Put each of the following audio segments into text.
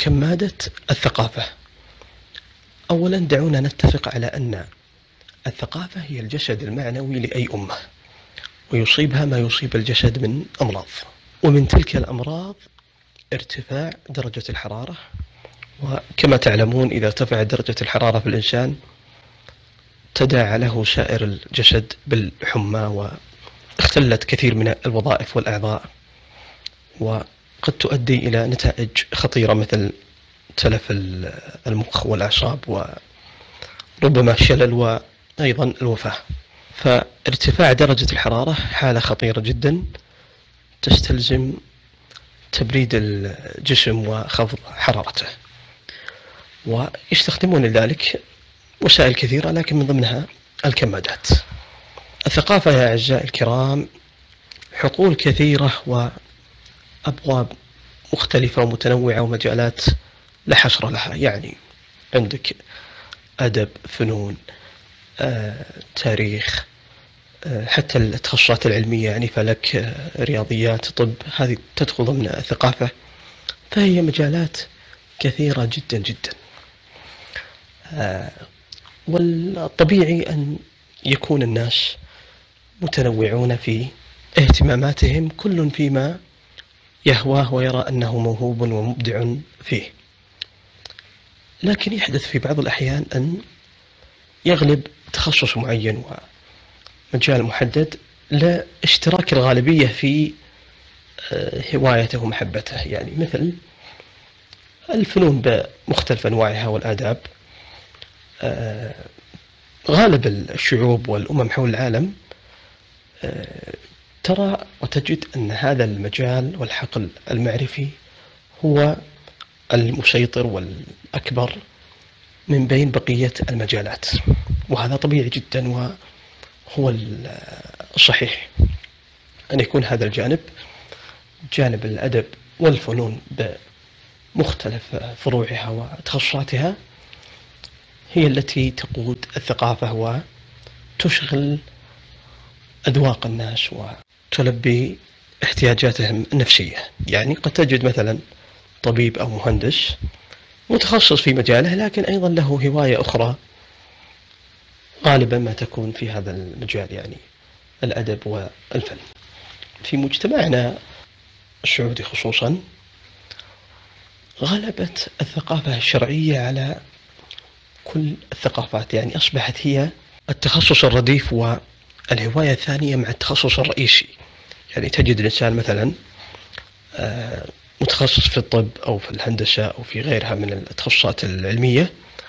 كمادة الثقافة. أولا دعونا نتفق على أن الثقافة هي الجسد المعنوي لأي أمة، ويصيبها ما يصيب الجسد من أمراض، ومن تلك الأمراض ارتفاع درجة الحرارة. وكما تعلمون إذا ارتفعت درجة الحرارة في الإنسان تداعى له سائر الجسد بالحمى، واختلت كثير من الوظائف والأعضاء، وقد تؤدي إلى نتائج خطيرة مثل تلف المخ والأعصاب وربما الشلل وأيضا الوفاة. فارتفاع درجة الحرارة حالة خطيرة جدا تستلزم تبريد الجسم وخفض حرارته، ويستخدمون لذلك وسائل كثيرة لكن من ضمنها الكمادات. الثقافة يا أعزائي الكرام حقول كثيرة وأبواب مختلفة ومتنوعة ومجالات لا حصر لها. يعني عندك أدب، فنون، تاريخ، حتى التخصصات العلمية يعني فلك، رياضيات، طب، هذه تدخل ضمن الثقافة. فهي مجالات كثيرة جدا جدا، والطبيعي أن يكون الناس متنوعون في اهتماماتهم، كل فيما يهواه ويرى أنه موهوب ومبدع فيه. لكن يحدث في بعض الأحيان أن يغلب تخصص معين ومجال محدد لاشتراك الغالبية في هوايته ومحبته. يعني مثل الفنون بمختلف أنواعها والآداب، غالب الشعوب والأمم حول العالم ترى وتجد أن هذا المجال والحقل المعرفي هو المسيطر والأكبر من بين بقية المجالات، وهذا طبيعي جدا وهو الصحيح أن يكون هذا الجانب، جانب الأدب والفنون بمختلف فروعها وتخصصاتها، هي التي تقود الثقافة وتشغل أذواق الناس وتلبي احتياجاتهم النفسية. يعني قد تجد مثلا طبيب أو مهندس متخصص في مجاله لكن أيضا له هواية أخرى غالبا ما تكون في هذا المجال، يعني الأدب والفن. في مجتمعنا السعودي خصوصا غلبت الثقافة الشرعية على كل الثقافات، يعني أصبحت هي التخصص الرديف والهواية الثانية مع التخصص الرئيسي. يعني تجد الإنسان مثلا متخصص في الطب أو في الهندسة أو في غيرها من التخصصات العلمية،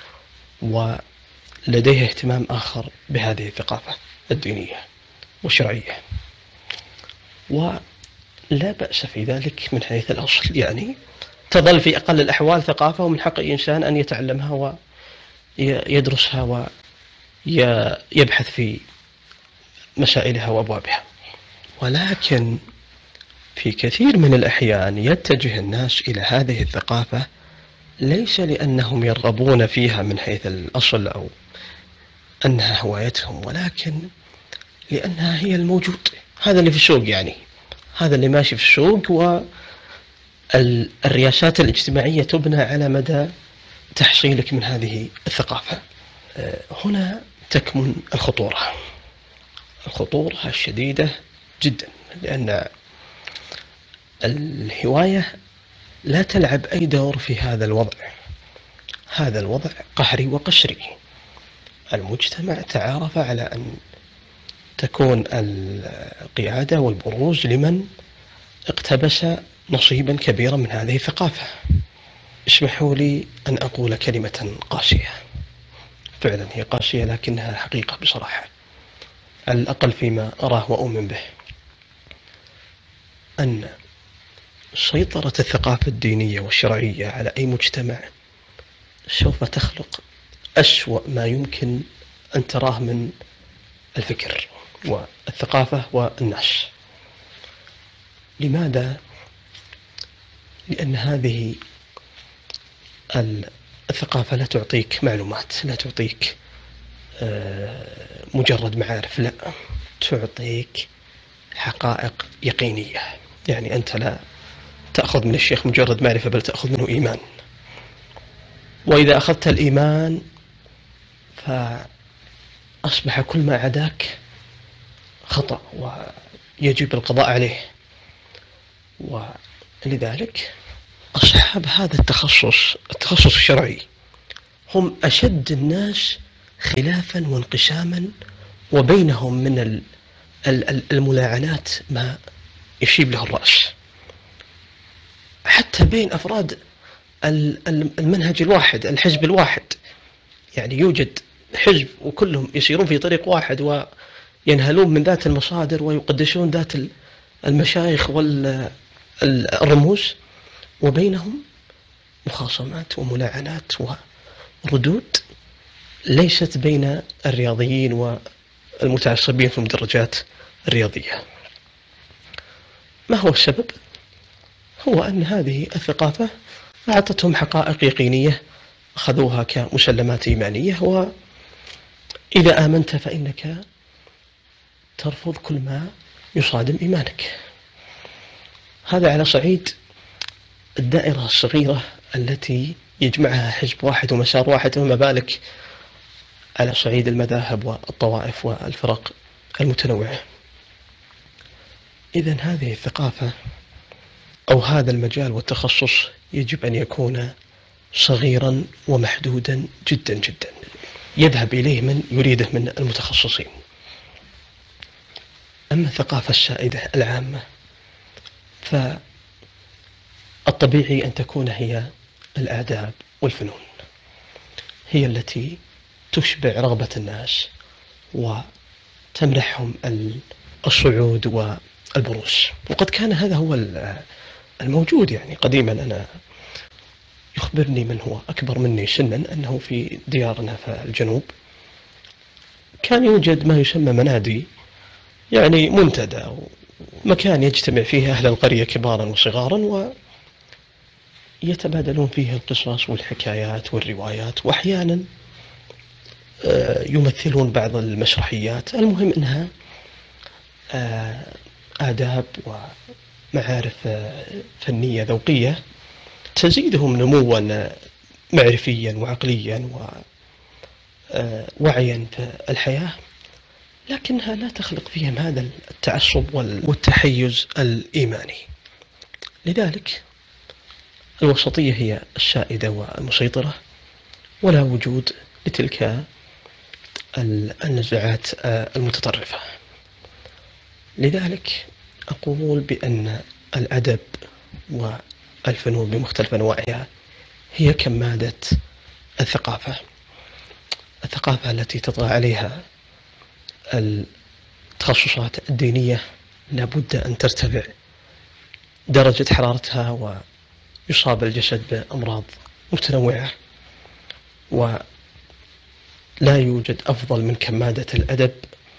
ولديه اهتمام آخر بهذه الثقافة الدينية والشرعية، ولا بأس في ذلك من حيث الأصل. يعني تظل في أقل الأحوال ثقافة، ومن حق أي إنسان أن يتعلمها ويدرسها ويبحث في مسائلها وأبوابها. ولكن في كثير من الأحيان يتجه الناس إلى هذه الثقافة ليس لأنهم يرغبون فيها من حيث الأصل أو أنها هوايتهم، ولكن لأنها هي الموجود، هذا اللي في السوق، يعني هذا اللي ماشي في السوق، والرياسات الاجتماعية تبنى على مدى تحصيلك من هذه الثقافة. هنا تكمن الخطورة الشديدة جدا، لأن الهواية لا تلعب أي دور في هذا الوضع. هذا الوضع قهري وقسري. المجتمع تعارف على أن تكون القيادة والبروز لمن اقتبس نصيبا كبيرا من هذه الثقافة. اسمحوا لي أن أقول كلمة قاسية، فعلا هي قاسية لكنها حقيقة بصراحة، على الأقل فيما أراه وأؤمن به، أن سيطرة الثقافة الدينية والشرعية على أي مجتمع سوف تخلق أسوأ ما يمكن أن تراه من الفكر والثقافة والناس. لماذا؟ لأن هذه الثقافة لا تعطيك معلومات، لا تعطيك مجرد معارف، لا، تعطيك حقائق يقينية. يعني أنت لا تأخذ من الشيخ مجرد معرفة، بل تأخذ منه إيمان. وإذا أخذت الإيمان فأصبح كل ما عداك خطأ ويجب القضاء عليه. ولذلك أصحاب هذا التخصص الشرعي هم أشد الناس خلافا وانقساما، وبينهم من الملاعنات ما يشيب له الرأس، حتى بين أفراد المنهج الواحد، الحزب الواحد. يعني يوجد حزب وكلهم يسيرون في طريق واحد وينهلون من ذات المصادر ويقدسون ذات المشايخ والرموز، وبينهم مخاصمات وملاعنات وردود ليست بين الرياضيين والمتعصبين في المدرجات الرياضية. ما هو السبب؟ هو أن هذه الثقافة أعطتهم حقائق يقينية أخذوها كمسلمات إيمانية، وإذا آمنت فإنك ترفض كل ما يصادم إيمانك. هذا على صعيد الدائرة الصغيرة التي يجمعها حزب واحد ومسار واحد، فما بالك على صعيد المذاهب والطوائف والفرق المتنوعة. إذن هذه الثقافة أو هذا المجال والتخصص يجب أن يكون صغيرا ومحدودا جدا جدا، يذهب إليه من يريده من المتخصصين. أما الثقافة السائدة العامة فالطبيعي أن تكون هي الآداب والفنون، هي التي تشبع رغبة الناس وتمنحهم الصعود والبروز. وقد كان هذا هو الموجود يعني قديما. أنا يخبرني من هو أكبر مني سنا أنه في ديارنا في الجنوب كان يوجد ما يسمى منادي، يعني منتدى، مكان يجتمع فيه أهل القرية كبارا وصغارا ويتبادلون فيه القصص والحكايات والروايات، وأحيانا يمثلون بعض المسرحيات. المهم أنها آداب ومعارف فنية ذوقية تزيدهم نموا معرفيا وعقليا ووعيا في الحياة، لكنها لا تخلق فيهم هذا التعصب والتحيز الإيماني. لذلك الوسطية هي السائدة والمسيطرة، ولا وجود لتلك النزاعات المتطرفة. لذلك أقول بأن الأدب والفنون بمختلف أنواعها هي كمادة الثقافة التي تطغى عليها التخصصات الدينية. لابد أن ترتفع درجة حرارتها ويصاب الجسد بأمراض متنوعة، ولا يوجد أفضل من كمادة الأدب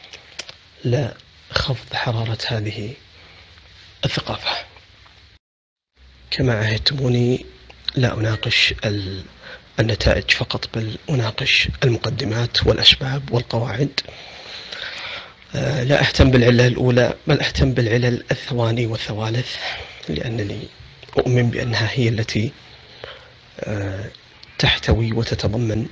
لخفض حرارة هذه الثقافة. كما عهدتموني لا أناقش النتائج فقط، بل أناقش المقدمات والأسباب والقواعد. لا أهتم بالعلة الأولى، بل أهتم بالعلل الثواني والثوالث، لأنني أؤمن بأنها هي التي تحتوي وتتضمن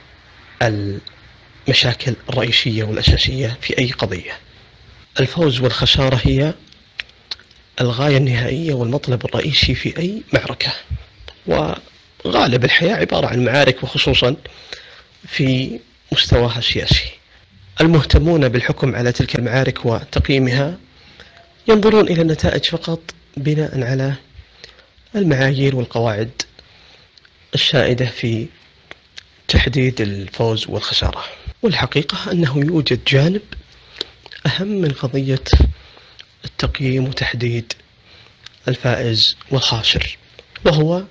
المشاكل الرئيسية والأساسية في أي قضية. الفوز والخسارة هي الغاية النهائية والمطلب الرئيسي في أي معركة، وغالب الحياة عبارة عن معارك، وخصوصا في مستواها السياسي. المهتمون بالحكم على تلك المعارك وتقييمها ينظرون إلى النتائج فقط بناء على المعايير والقواعد السائدة في تحديد الفوز والخسارة. والحقيقة أنه يوجد جانب أهم من قضية التقييم وتحديد الفائز والخاسر، وهو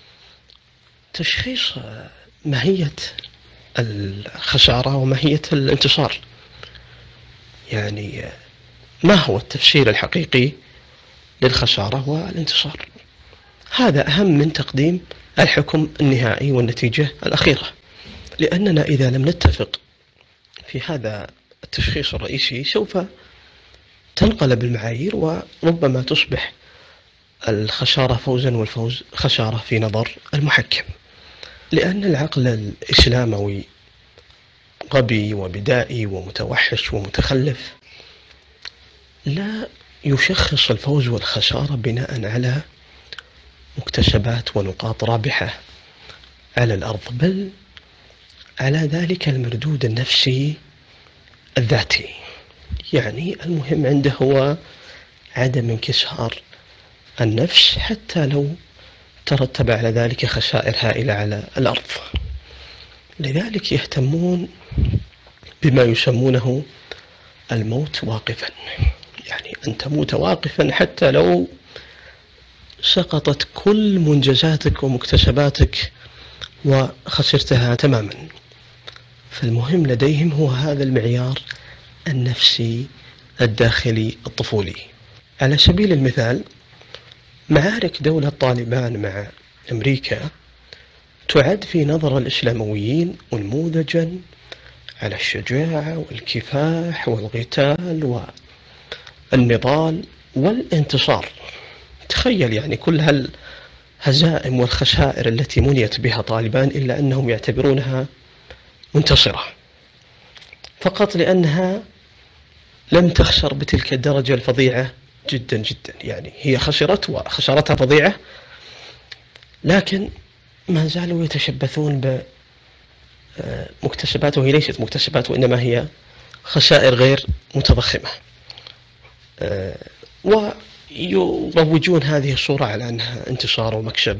تشخيص ماهية الخسارة وماهية الانتصار. يعني ما هو التفسير الحقيقي للخسارة والانتصار؟ هذا أهم من تقديم الحكم النهائي والنتيجة الأخيرة، لأننا إذا لم نتفق في هذا التشخيص الرئيسي سوف تنقلب المعايير، وربما تصبح الخسارة فوزا والفوز خسارة في نظر المحكم. لأن العقل الإسلاموي غبي وبدائي ومتوحش ومتخلف، لا يشخص الفوز والخسارة بناء على مكتسبات ونقاط رابحة على الأرض، بل على ذلك المردود النفسي الذاتي. يعني المهم عنده هو عدم انكسار النفس حتى لو ترتب على ذلك خسائر هائلة على الأرض. لذلك يهتمون بما يسمونه الموت واقفا، يعني أن تموت واقفا حتى لو سقطت كل منجزاتك ومكتسباتك وخسرتها تماما. فالمهم لديهم هو هذا المعيار النفسي الداخلي الطفولي. على سبيل المثال، معارك دولة طالبان مع أمريكا تعد في نظر الإسلامويين نموذجا على الشجاعة والكفاح والقتال والنضال والانتصار. تخيل يعني كل هالهزائم والخسائر التي منيت بها طالبان إلا أنهم يعتبرونها منتصرة، فقط لأنها لم تخسر بتلك الدرجة الفظيعة جدا جدا. يعني هي خسرت وخسارتها فظيعة، لكن ما زالوا يتشبثون بمكتسبات وهي ليست مكتسبات، وإنما هي خسائر غير متضخمة، ويروجون هذه الصورة على أنها انتصار ومكسب،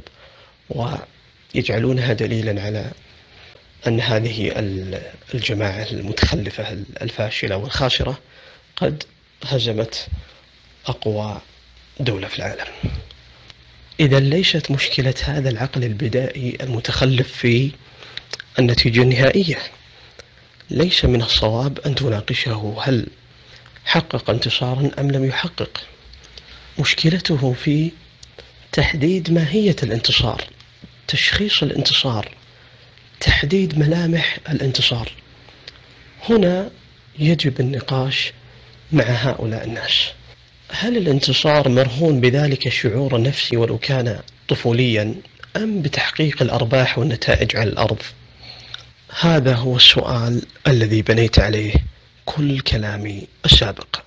ويجعلونها دليلا على أن هذه الجماعة المتخلفة الفاشلة والخاسرة قد هزمت أقوى دولة في العالم. إذا ليست مشكلة هذا العقل البدائي المتخلف في النتيجة النهائية. ليس من الصواب أن تناقشه هل حقق انتصارا أم لم يحقق. مشكلته في تحديد ماهية الانتصار، تشخيص الانتصار، تحديد ملامح الانتصار. هنا يجب النقاش مع هؤلاء الناس. هل الانتصار مرهون بذلك الشعور النفسي ولو كان طفوليا، أم بتحقيق الأرباح والنتائج على الأرض؟ هذا هو السؤال الذي بنيت عليه كل كلامي السابق.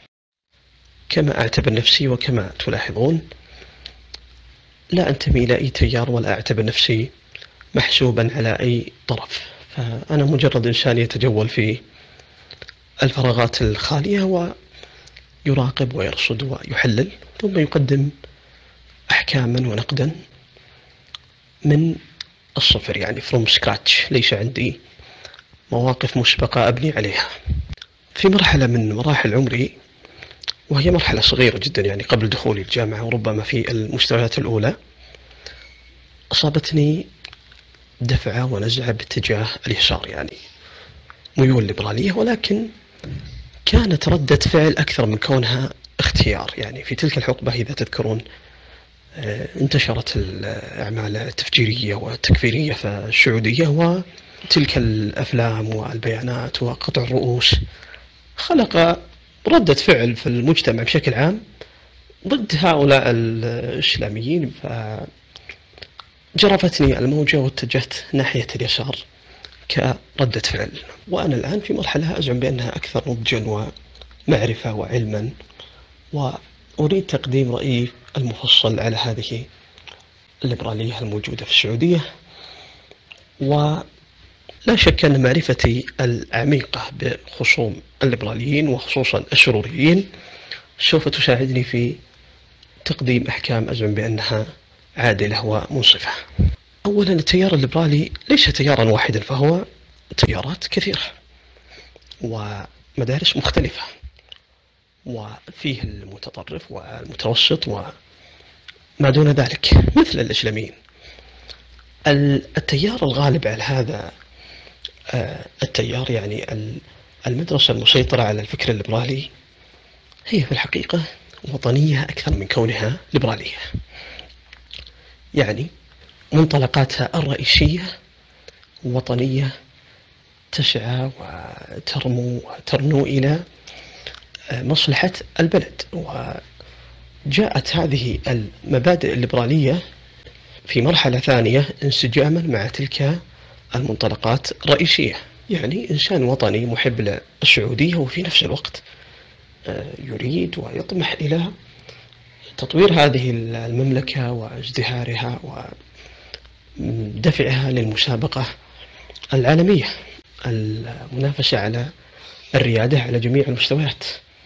كما أعتبر نفسي وكما تلاحظون لا أنتمي إلى أي تيار ولا أعتبر نفسي محسوبا على أي طرف، فأنا مجرد إنسان يتجول في الفراغات الخالية ويراقب ويرصد ويحلل، ثم يقدم أحكاما ونقدا من الصفر، يعني from scratch. ليس عندي مواقف مسبقة أبني عليها. في مرحلة من مراحل عمري، وهي مرحلة صغيرة جدا يعني قبل دخولي الجامعة وربما في المستويات الأولى، أصابتني دفعة ونزعة باتجاه اليسار، يعني ميول ليبرالية، ولكن كانت ردة فعل أكثر من كونها اختيار. يعني في تلك الحقبة إذا تذكرون انتشرت الأعمال التفجيرية والتكفيرية في السعودية، وتلك الأفلام والبيانات وقطع الرؤوس خلق ردة فعل في المجتمع بشكل عام ضد هؤلاء الإسلاميين، فجرفتني الموجة واتجهت ناحية اليسار كردة فعل. وأنا الآن في مرحلة أزعم بأنها أكثر نضجا ومعرفة وعلما، وأريد تقديم رأيي المفصل على هذه الليبرالية الموجودة في السعودية. ولا شك أن معرفتي العميقة بخصوم الليبراليين وخصوصا السروريين سوف تساعدني في تقديم أحكام أزعم بأنها عادلة ومنصفة. أولا، التيار الليبرالي ليس تيارا واحدا، فهو تيارات كثيرة ومدارس مختلفة، وفيه المتطرف والمتوسط وما دون ذلك مثل الإسلاميين. التيار الغالب على هذا التيار، يعني المدرسة المسيطرة على الفكر الليبرالي، هي في الحقيقة وطنية أكثر من كونها ليبرالية. يعني منطلقاتها الرئيسية وطنية، تسعى وترنو إلى مصلحة البلد. وجاءت هذه المبادئ الليبرالية في مرحلة ثانية انسجاما مع تلك المنطلقات الرئيسية، يعني إنسان وطني محب للسعودية وفي نفس الوقت يريد ويطمح إلى تطوير هذه المملكة وازدهارها ودفعها للمسابقة العالمية، المنافسة على الريادة على جميع المستويات.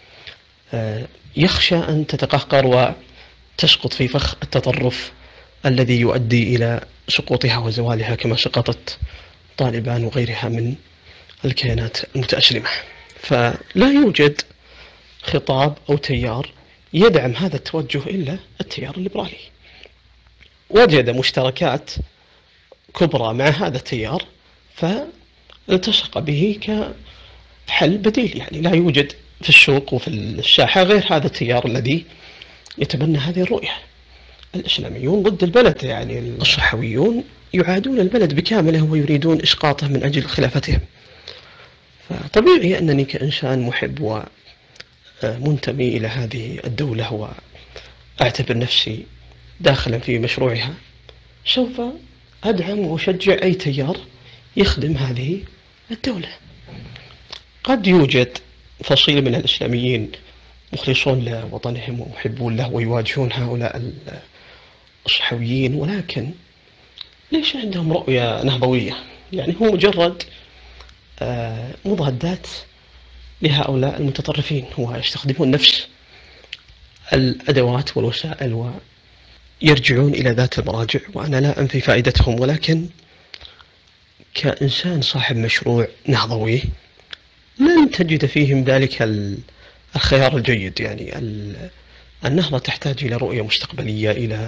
يخشى أن تتقهقر وتسقط في فخ التطرف الذي يؤدي إلى سقوطها وزوالها كما سقطت طالبان وغيرها من الكيانات المتأسلمة. فلا يوجد خطاب أو تيار يدعم هذا التوجه إلا التيار الليبرالي. وجد مشتركات كبرى مع هذا التيار فالتصق به كحل بديل، يعني لا يوجد في السوق وفي الساحة غير هذا التيار الذي يتبنى هذه الرؤية. الإسلاميون ضد البلد، يعني الصحويون يعادون البلد بكامله ويريدون إسقاطه من أجل خلافتهم. فطبيعي أنني كإنسان محب ومنتمي إلى هذه الدولة وأعتبر نفسي داخلا في مشروعها سوف أدعم وأشجع أي تيار يخدم هذه الدولة. قد يوجد فصيل من الإسلاميين مخلصون لوطنهم ومحبون له ويواجهون هؤلاء الصحويين، ولكن ليس عندهم رؤية نهضوية، يعني هم مجرد مضادات لهؤلاء المتطرفين ويستخدمون نفس الأدوات والوسائل ويرجعون إلى ذات المراجع. وأنا لا أنفي فائدتهم، ولكن كإنسان صاحب مشروع نهضوي لن تجد فيهم ذلك الخيار الجيد. يعني النهضة تحتاج إلى رؤية مستقبلية، إلى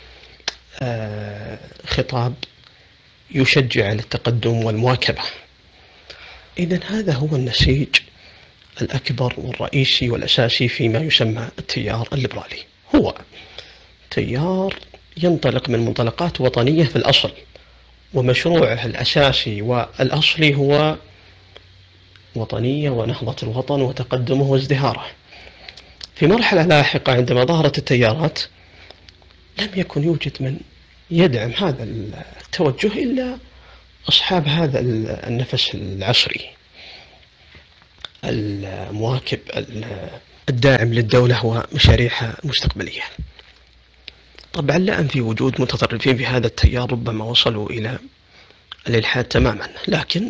خطاب يشجع على التقدم والمواكبة. إذن هذا هو النسيج الأكبر والرئيسي والأساسي فيما يسمى التيار الليبرالي. هو تيار ينطلق من منطلقات وطنية في الأصل، ومشروعه الأساسي والأصلي هو وطنية ونهضة الوطن وتقدمه وازدهاره. في مرحلة لاحقة عندما ظهرت التيارات لم يكن يوجد من يدعم هذا التوجه إلا أصحاب هذا النفس العصري المواكب الداعم للدولة ومشاريعها المستقبلية. طبعا لا أنفي وجود متطرفين في هذا التيار ربما وصلوا إلى الإلحاد تماما، لكن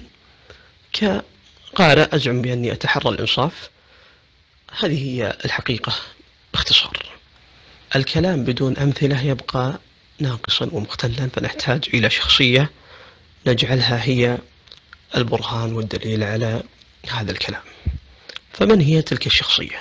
كقارئ أزعم بأني أتحرى الإنصاف. هذه هي الحقيقة باختصار. الكلام بدون أمثلة يبقى ناقصا ومختلا، فنحتاج إلى شخصية نجعلها هي البرهان والدليل على هذا الكلام. فمن هي تلك الشخصية؟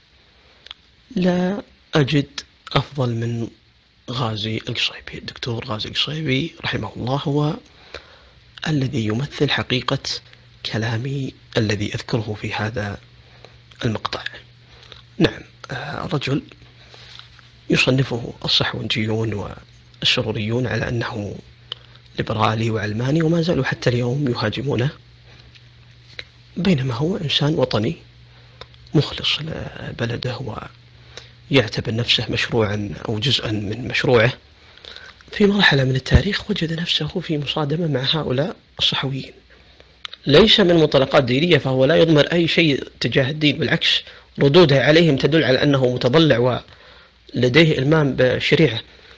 لا أجد أفضل من غازي القصيبي. الدكتور غازي القصيبي رحمه الله هو الذي يمثل حقيقة كلامي الذي أذكره في هذا المقطع. نعم، رجل يصنفه الصحوجيون والسروريون على أنه ليبرالي وعلماني، وما زالوا حتى اليوم يهاجمونه، بينما هو إنسان وطني مخلص لبلده ويعتبر نفسه مشروعا أو جزءا من مشروعه. في مرحلة من التاريخ وجد نفسه في مصادمة مع هؤلاء الصحويين، ليس من منطلقات دينية، فهو لا يضمر أي شيء تجاه الدين، بالعكس ردودها عليهم تدل على أنه متضلع ولديه إلمام بالشريعة،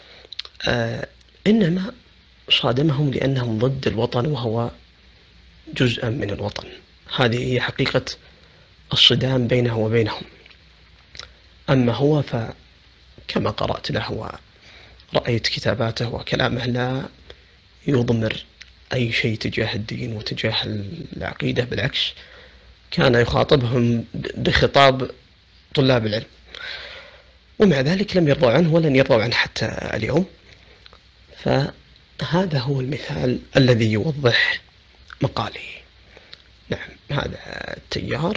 إنما صادمهم لأنهم ضد الوطن وهو جزءا من الوطن. هذه هي حقيقة الصدام بينه وبينهم. أما هو فكما قرأت له ورأيت كتاباته وكلامه لا يضمر أي شيء تجاه الدين وتجاه العقيدة، بالعكس كان يخاطبهم بخطاب طلاب العلم، ومع ذلك لم يرضوا عنه ولن يرضوا عنه حتى اليوم. فهذا هو المثال الذي يوضح مقالي. نعم، هذا التيار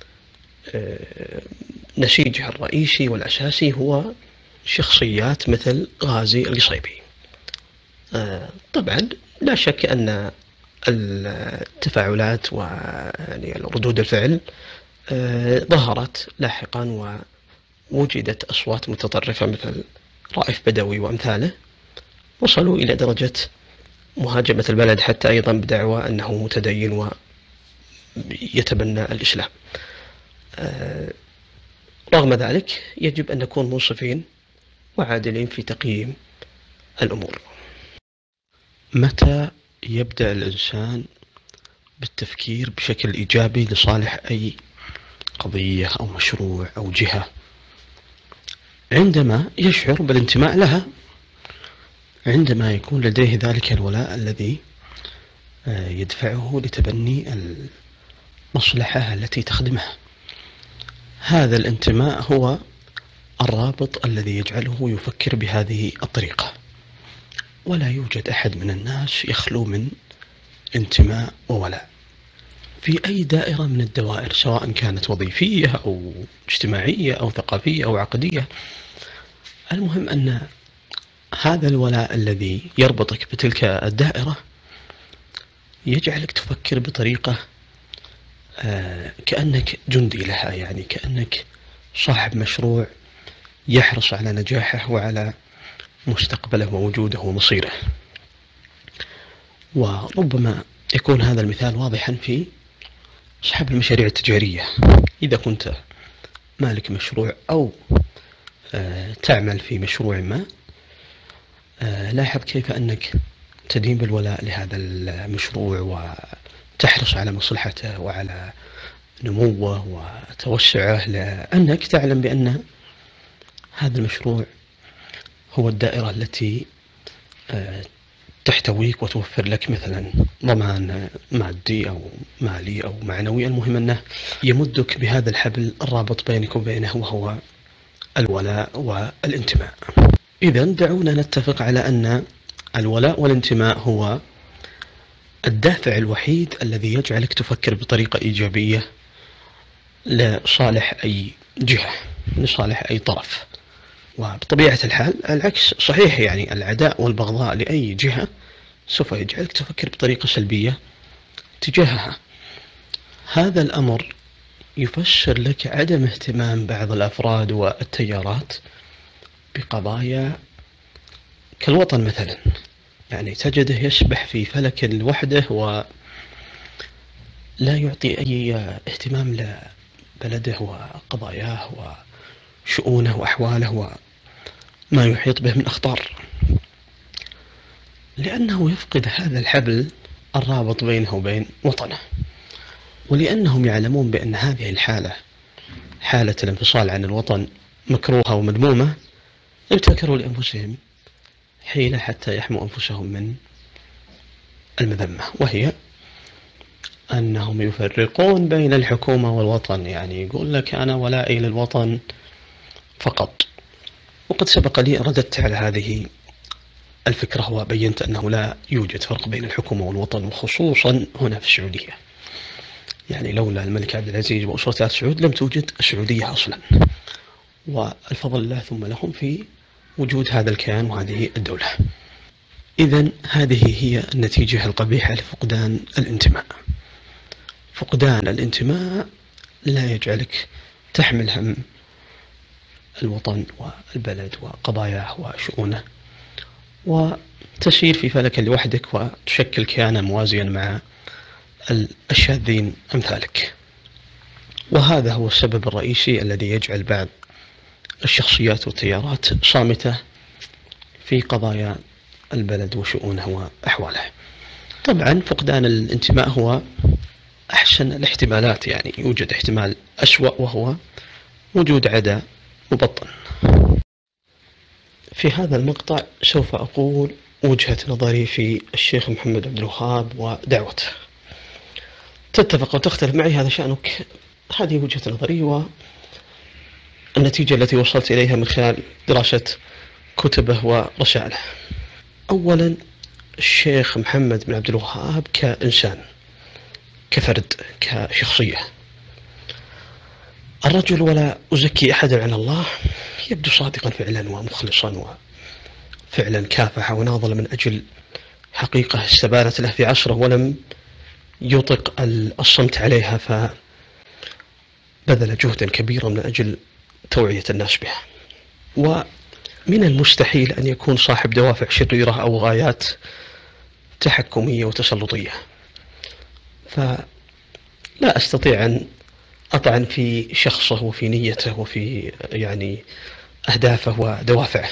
نسيجه الرئيسي والأساسي هو شخصيات مثل غازي القصيبي. طبعا لا شك أن التفاعلات ويعني ردود الفعل ظهرت لاحقا ووجدت أصوات متطرفة مثل رائف بدوي وأمثاله، وصلوا إلى درجة مهاجمة البلد، حتى أيضا بدعوى أنه متدين ويتبنى الإسلام. رغم ذلك يجب أن نكون منصفين وعادلين في تقييم الأمور. متى يبدأ الإنسان بالتفكير بشكل إيجابي لصالح أي قضية أو مشروع أو جهة؟ عندما يشعر بالانتماء لها، عندما يكون لديه ذلك الولاء الذي يدفعه لتبني المصلحة التي تخدمه. هذا الانتماء هو الرابط الذي يجعله يفكر بهذه الطريقة. ولا يوجد أحد من الناس يخلو من انتماء وولاء في أي دائرة من الدوائر، سواء كانت وظيفية أو اجتماعية أو ثقافية أو عقدية. المهم أن هذا الولاء الذي يربطك بتلك الدائرة يجعلك تفكر بطريقة كأنك جندي لها، يعني كأنك صاحب مشروع يحرص على نجاحه وعلى مستقبله ووجوده ومصيره. وربما يكون هذا المثال واضحا في أصحاب المشاريع التجارية. إذا كنت مالك مشروع أو تعمل في مشروع ما، لاحظ كيف أنك تدين بالولاء لهذا المشروع وتحرص على مصلحته وعلى نموه وتوسعه، لأنك تعلم بأن هذا المشروع هو الدائرة التي تحتويك وتوفر لك مثلا ضمان مادي أو مالي أو معنوي. المهم أنه يمدك بهذا الحبل الرابط بينك وبينه، وهو الولاء والانتماء. إذن دعونا نتفق على أن الولاء والانتماء هو الدافع الوحيد الذي يجعلك تفكر بطريقة إيجابية لصالح أي جهة، لصالح أي طرف. وبطبيعة الحال العكس صحيح، يعني العداء والبغضاء لأي جهة سوف يجعلك تفكر بطريقة سلبية تجاهها. هذا الأمر يفسر لك عدم اهتمام بعض الأفراد والتيارات بقضايا كالوطن مثلا، يعني تجده يسبح في فلك لوحده ولا يعطي أي اهتمام لبلده وقضاياه وشؤونه وأحواله وما يحيط به من أخطار، لأنه يفقد هذا الحبل الرابط بينه وبين وطنه. ولأنهم يعلمون بأن هذه الحالة، حالة الانفصال عن الوطن، مكروهة ومذمومة، ابتكروا لأنفسهم حيلة حتى يحموا أنفسهم من المذمة، وهي أنهم يفرقون بين الحكومة والوطن. يعني يقول لك أنا ولائي للوطن فقط. وقد سبق لي رددت على هذه الفكرة وبينت أنه لا يوجد فرق بين الحكومة والوطن، وخصوصا هنا في السعودية. يعني لولا الملك عبد العزيز وأسرة آل سعود لم توجد السعودية أصلا، والفضل الله ثم لهم في وجود هذا الكيان وهذه الدولة. إذن هذه هي النتيجة القبيحة لفقدان الانتماء. فقدان الانتماء لا يجعلك تحمل هم الوطن والبلد وقضاياه وشؤونه، وتسير في فلك لوحدك وتشكل كيانا موازيا مع الشاذين أمثالك. وهذا هو السبب الرئيسي الذي يجعل بعض الشخصيات والتيارات صامتة في قضايا البلد وشؤونه وأحواله. طبعا فقدان الانتماء هو أحسن الاحتمالات، يعني يوجد احتمال أسوأ وهو وجود عداء مبطن. في هذا المقطع سوف أقول وجهة نظري في الشيخ محمد عبد الوهاب ودعوته. تتفق وتختلف معي هذا شأنك، هذه وجهة نظري والنتيجة التي وصلت إليها من خلال دراسة كتبه ورسائله. أولا، الشيخ محمد بن عبد الوهاب كإنسان، كفرد، كشخصية، الرجل ولا أزكي أحدا على الله، يبدو صادقا فعلا ومخلصا وفعلا كافح وناضل من أجل حقيقة استبانت له في عصره ولم يطق الصمت عليها، فبذل جهدا كبيرا من أجل توعية الناس بها. من المستحيل أن يكون صاحب دوافع شريرة أو غايات تحكمية وتسلطية. فلا أستطيع أن أطعن في شخصه وفي نيته وفي يعني أهدافه ودوافعه.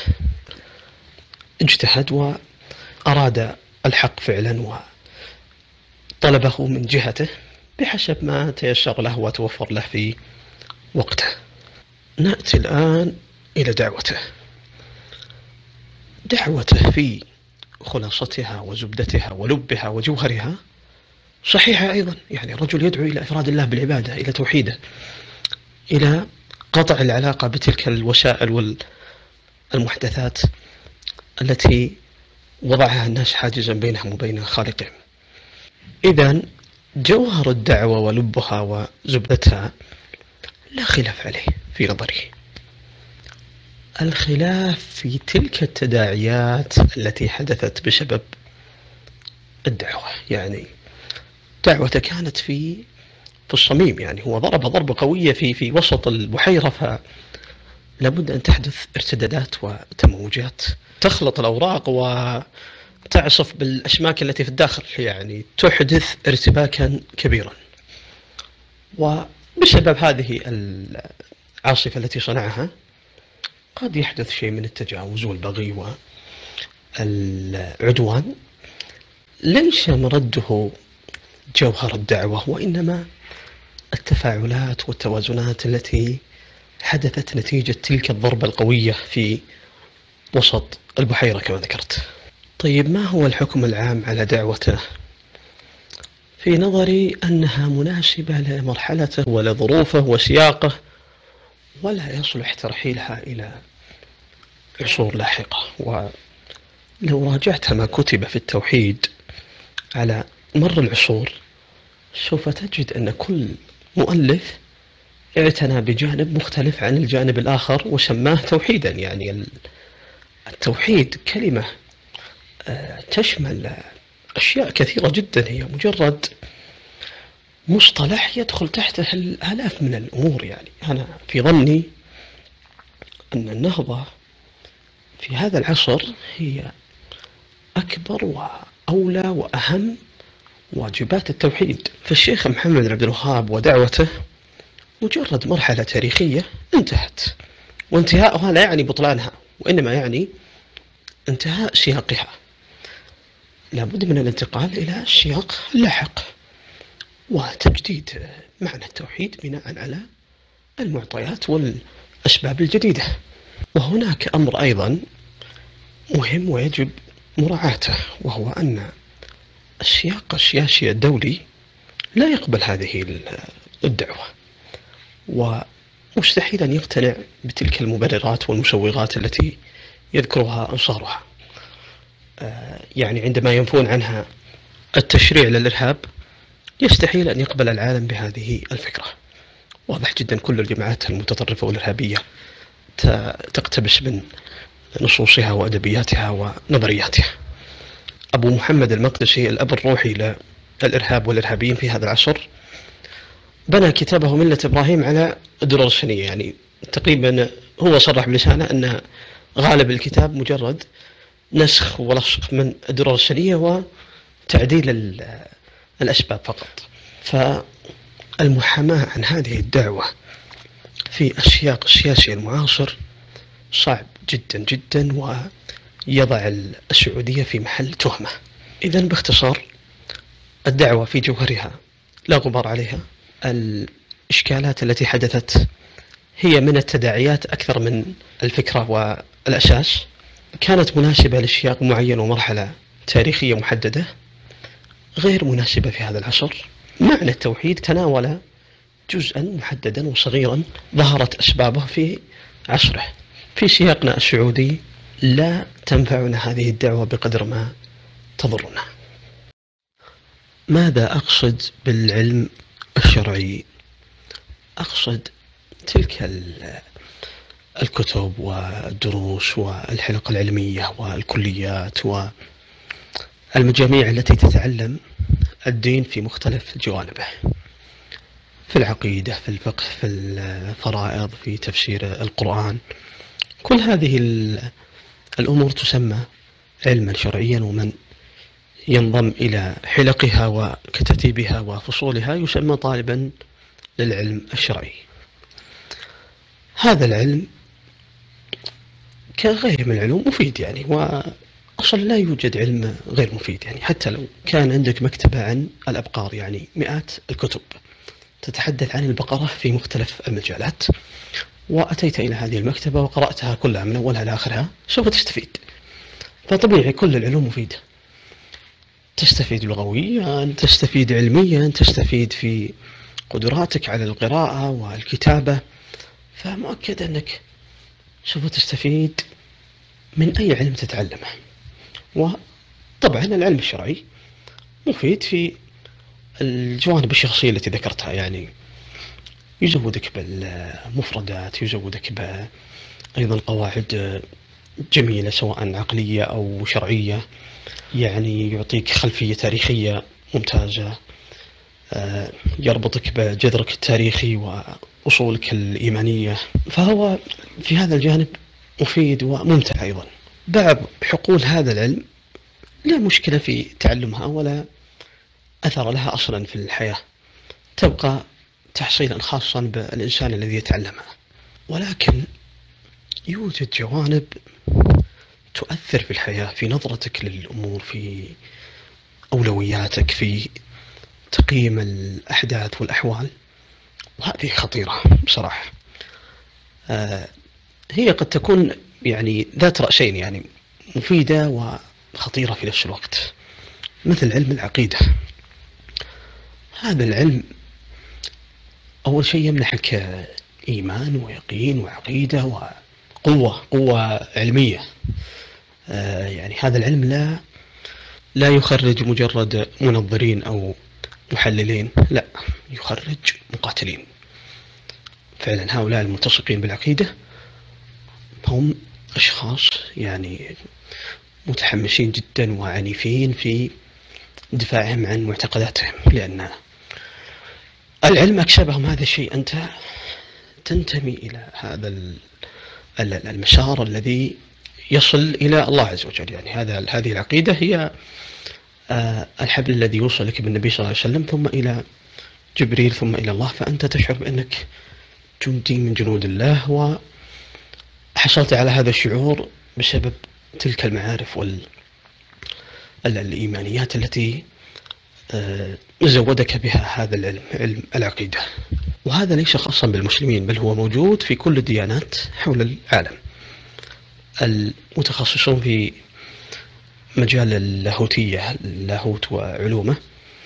اجتهد وأراد الحق فعلا وطلبه من جهته بحسب ما تيسر له وتوفر له في وقته. نأتي الآن إلى دعوته. دعوته في خلاصتها وزبدتها ولبها وجوهرها صحيحة أيضا، يعني رجل يدعو إلى إفراد الله بالعبادة، إلى توحيده، إلى قطع العلاقة بتلك الوسائل والمحدثات التي وضعها الناس حاجزا بينهم وبين خالقهم. إذن جوهر الدعوة ولبها وزبدتها لا خلاف عليه في نظري. الخلاف في تلك التداعيات التي حدثت بسبب الدعوة. يعني دعوته كانت في الصميم، يعني هو ضرب ضربة قوية في وسط البحيرة، فلابد أن تحدث ارتدادات وتموجات تخلط الأوراق وتعصف بالأسماك التي في الداخل، يعني تحدث ارتباكا كبيرا. وبسبب هذه العاصفة التي صنعها قد يحدث شيء من التجاوز والبغي والعدوان، ليس مرده جوهر الدعوة، وإنما التفاعلات والتوازنات التي حدثت نتيجة تلك الضربة القوية في وسط البحيرة كما ذكرت. طيب، ما هو الحكم العام على دعوته؟ في نظري أنها مناسبة لمرحلته ولظروفه وسياقه، ولا يصلح ترحيلها إلى عصور لاحقة. ولو راجعت ما كتب في التوحيد على مر العصور سوف تجد أن كل مؤلف اعتنى بجانب مختلف عن الجانب الآخر وسماه توحيدا. يعني التوحيد كلمة تشمل أشياء كثيرة جدا، هي مجرد مصطلح يدخل تحته الآلاف من الأمور. يعني أنا في ظني أن النهضة في هذا العصر هي أكبر وأولى وأهم واجبات التوحيد. فالشيخ محمد بن عبد الوهاب ودعوته مجرد مرحلة تاريخية انتهت، وانتهاؤها لا يعني بطلانها، وإنما يعني انتهاء سياقها. لابد من الانتقال إلى السياق اللاحق وتجديد معنى التوحيد بناء على المعطيات والأسباب الجديدة. وهناك أمر أيضا مهم ويجب مراعاته، وهو أن السياق السياسي الدولي لا يقبل هذه الدعوة، ومستحيل أن يقتنع بتلك المبررات والمسوغات التي يذكرها أنصارها. يعني عندما ينفون عنها التشريع للإرهاب يستحيل أن يقبل العالم بهذه الفكرة. واضح جدا كل الجماعات المتطرفة والإرهابية تقتبس من نصوصها وأدبياتها ونظرياتها. أبو محمد المقدسي الأب الروحي للإرهاب والإرهابيين في هذا العصر بنى كتابه ملة إبراهيم على الدرر السنية. يعني تقريبا هو صرح بلسانه أن غالب الكتاب مجرد نسخ ولصق من الدرر السنية وتعديل الأسباب فقط. فالمحاماة عن هذه الدعوة في السياق السياسي المعاصر صعب جدا جدا، ويضع السعودية في محل تهمة. إذن باختصار، الدعوة في جوهرها لا غبار عليها. الإشكالات التي حدثت هي من التداعيات أكثر من الفكرة والأساس، كانت مناسبة لسياق معين ومرحلة تاريخية محددة، غير مناسبة في هذا العصر. معنى التوحيد تناول جزءا محددا وصغيرا ظهرت أسبابه في عصره. في سياقنا السعودي لا تنفعنا هذه الدعوة بقدر ما تضرنا. ماذا أقصد بالعلم الشرعي؟ أقصد تلك الكتب والدروس والحلقة العلمية والكليات والمجاميع التي تتعلم الدين في مختلف جوانبه، في العقيدة، في الفقه، في الفرائض، في تفسير القرآن، كل هذه الأمور تسمى علما شرعيا، ومن ينضم إلى حلقها وكتاتيبها وفصولها يسمى طالبا للعلم الشرعي. هذا العلم كغيره من العلوم مفيد يعني، وأصلا لا يوجد علم غير مفيد يعني. حتى لو كان عندك مكتبة عن الأبقار، يعني مئات الكتب تتحدث عن البقرة في مختلف المجالات، وأتيت إلى هذه المكتبة وقرأتها كلها من أولها لآخرها، سوف تستفيد. فطبيعي كل العلوم مفيدة، تستفيد لغويا، تستفيد علميا، تستفيد في قدراتك على القراءة والكتابة، فمؤكد أنك سوف تستفيد من أي علم تتعلمه. وطبعا العلم الشرعي مفيد في الجوانب الشخصية التي ذكرتها، يعني يزودك بالمفردات، يزودك أيضا قواعد جميلة سواء عقلية أو شرعية، يعني يعطيك خلفية تاريخية ممتازة، يربطك بجذرك التاريخي وأصولك الإيمانية، فهو في هذا الجانب مفيد وممتع أيضا. بعض حقول هذا العلم لا مشكلة في تعلمها ولا أثر لها أصلا في الحياة، تبقى تحصيلا خاصا بالإنسان الذي يتعلمها، ولكن يوجد جوانب تؤثر في الحياة، في نظرتك للأمور، في أولوياتك، في تقييم الأحداث والأحوال، وهذه خطيرة بصراحة. هي قد تكون يعني ذات رأسين، يعني مفيدة وخطيرة في نفس الوقت، مثل علم العقيدة. هذا العلم أول شيء يمنحك إيمان ويقين وعقيدة وقوة علمية. يعني هذا العلم لا يخرج مجرد منظرين أو محللين، لا، يخرج مقاتلين. فعلا هؤلاء الملتصقين بالعقيدة هم أشخاص يعني متحمسين جدا وعنيفين في دفاعهم عن معتقداتهم، لأن العلم أكسبهم هذا الشيء. أنت تنتمي إلى هذا المسار الذي يصل إلى الله عز وجل، يعني هذه العقيدة هي الحبل الذي يوصلك بالنبي صلى الله عليه وسلم، ثم إلى جبريل، ثم إلى الله. فأنت تشعر بأنك جندي من جنود الله، وحصلت على هذا الشعور بسبب تلك المعارف والإيمانيات التي زودك بها هذا العلم، علم العقيدة. وهذا ليس خاصا بالمسلمين، بل هو موجود في كل الديانات حول العالم. المتخصصون في مجال اللاهوتية، اللاهوت وعلومه،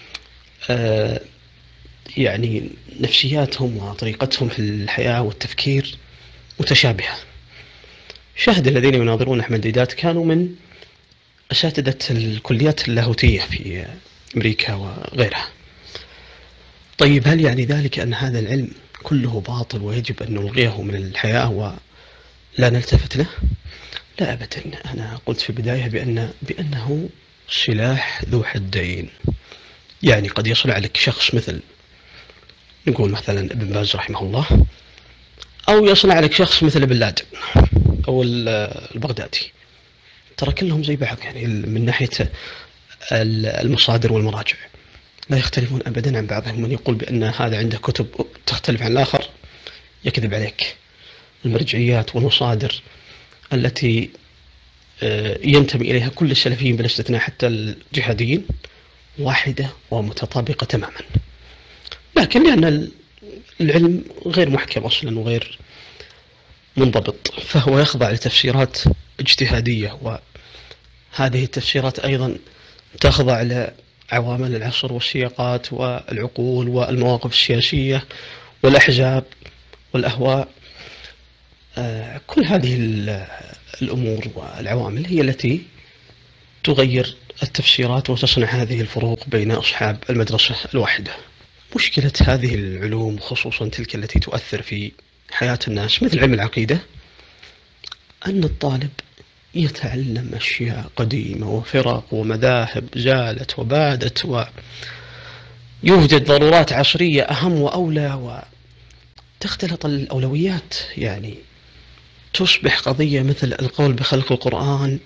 يعني نفسياتهم وطريقتهم في الحياة والتفكير متشابهة. شاهد الذين يناظرون أحمد ديدات كانوا من أساتذة الكليات اللاهوتية في أمريكا وغيرها. طيب هل يعني ذلك أن هذا العلم كله باطل ويجب أن نلغيه من الحياة ولا نلتفت له؟ لا أبدا. أنا قلت في البداية بأنه سلاح ذو حدين. يعني قد يصل عليك شخص مثل نقول مثلا ابن باز رحمه الله، أو يصنع عليك شخص مثل ابن لادن أو البغدادي، ترى كلهم زي بعض يعني من ناحية المصادر والمراجع، لا يختلفون أبدا عن بعضهم. من يقول بأن هذا عنده كتب تختلف عن الآخر يكذب عليك. المرجعيات والمصادر التي ينتمي إليها كل السلفيين بلا استثناء حتى الجهاديين واحدة ومتطابقة تماما، لكن لأن العلم غير محكم أصلا وغير منضبط، فهو يخضع لتفسيرات اجتهادية، وهذه التفسيرات أيضا تخضع لعوامل العصر والسياقات والعقول والمواقف السياسية والأحزاب والأهواء. كل هذه الأمور والعوامل هي التي تغير التفسيرات وتصنع هذه الفروق بين أصحاب المدرسة الواحدة. مشكلة هذه العلوم خصوصا تلك التي تؤثر في حياة الناس مثل علم العقيدة أن الطالب يتعلم أشياء قديمة وفرق ومذاهب زالت وبادت، ويوجد ضرورات عصرية أهم وأولى، وتختلط الأولويات. يعني تصبح قضية مثل القول بخلق القرآن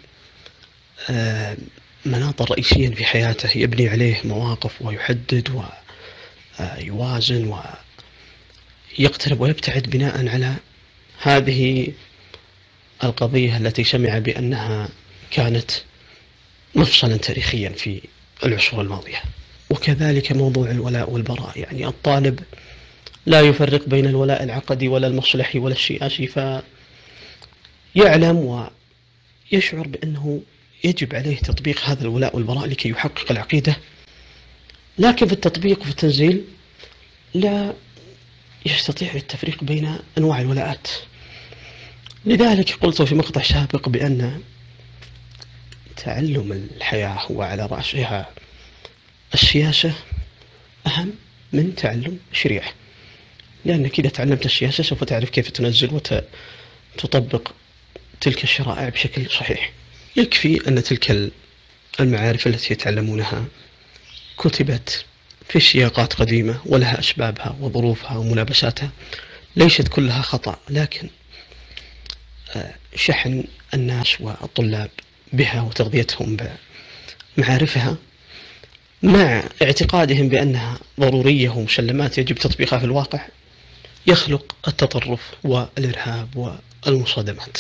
مناطا رئيسيا في حياته، يبني عليه مواقف ويحدد ويوازن ويقترب ويبتعد بناء على هذه القضية التي سمع بأنها كانت مفصلا تاريخيا في العصور الماضية. وكذلك موضوع الولاء والبراء، يعني الطالب لا يفرق بين الولاء العقدي ولا المصلحي ولا السياسي، فيعلم ويشعر بأنه يجب عليه تطبيق هذا الولاء والبراء لكي يحقق العقيدة، لكن في التطبيق وفي التنزيل لا يستطيع التفريق بين أنواع الولاءات. لذلك قلت في مقطع سابق بأن تعلم الحياة وعلى رأسها السياسة أهم من تعلم الشريعة، لأنك إذا تعلمت السياسة سوف تعرف كيف تنزل وتطبق تلك الشرائع بشكل صحيح. يكفي أن تلك المعارف التي يتعلمونها كتبت في سياقات قديمة ولها أسبابها وظروفها وملابساتها، ليست كلها خطأ، لكن شحن الناس والطلاب بها وتغذيتهم بمعارفها مع اعتقادهم بأنها ضرورية ومسلمات يجب تطبيقها في الواقع يخلق التطرف والإرهاب والمصادمات.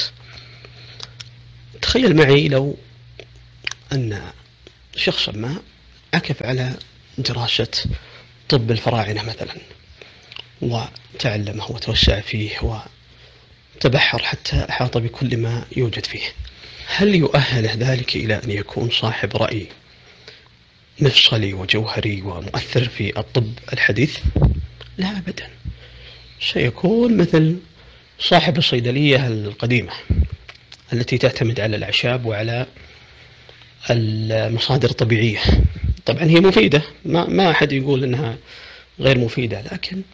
تخيل معي لو أن شخصا ما عكف على دراسة طب الفراعنة مثلا وتعلمه وتوسع فيه وتبحر حتى أحاط بكل ما يوجد فيه، هل يؤهله ذلك إلى أن يكون صاحب رأي مفصلي وجوهري ومؤثر في الطب الحديث؟ لا أبدا، سيكون مثل صاحب الصيدلية القديمة التي تعتمد على الأعشاب وعلى المصادر الطبيعية. طبعا هي مفيدة، ما أحد يقول أنها غير مفيدة، لكن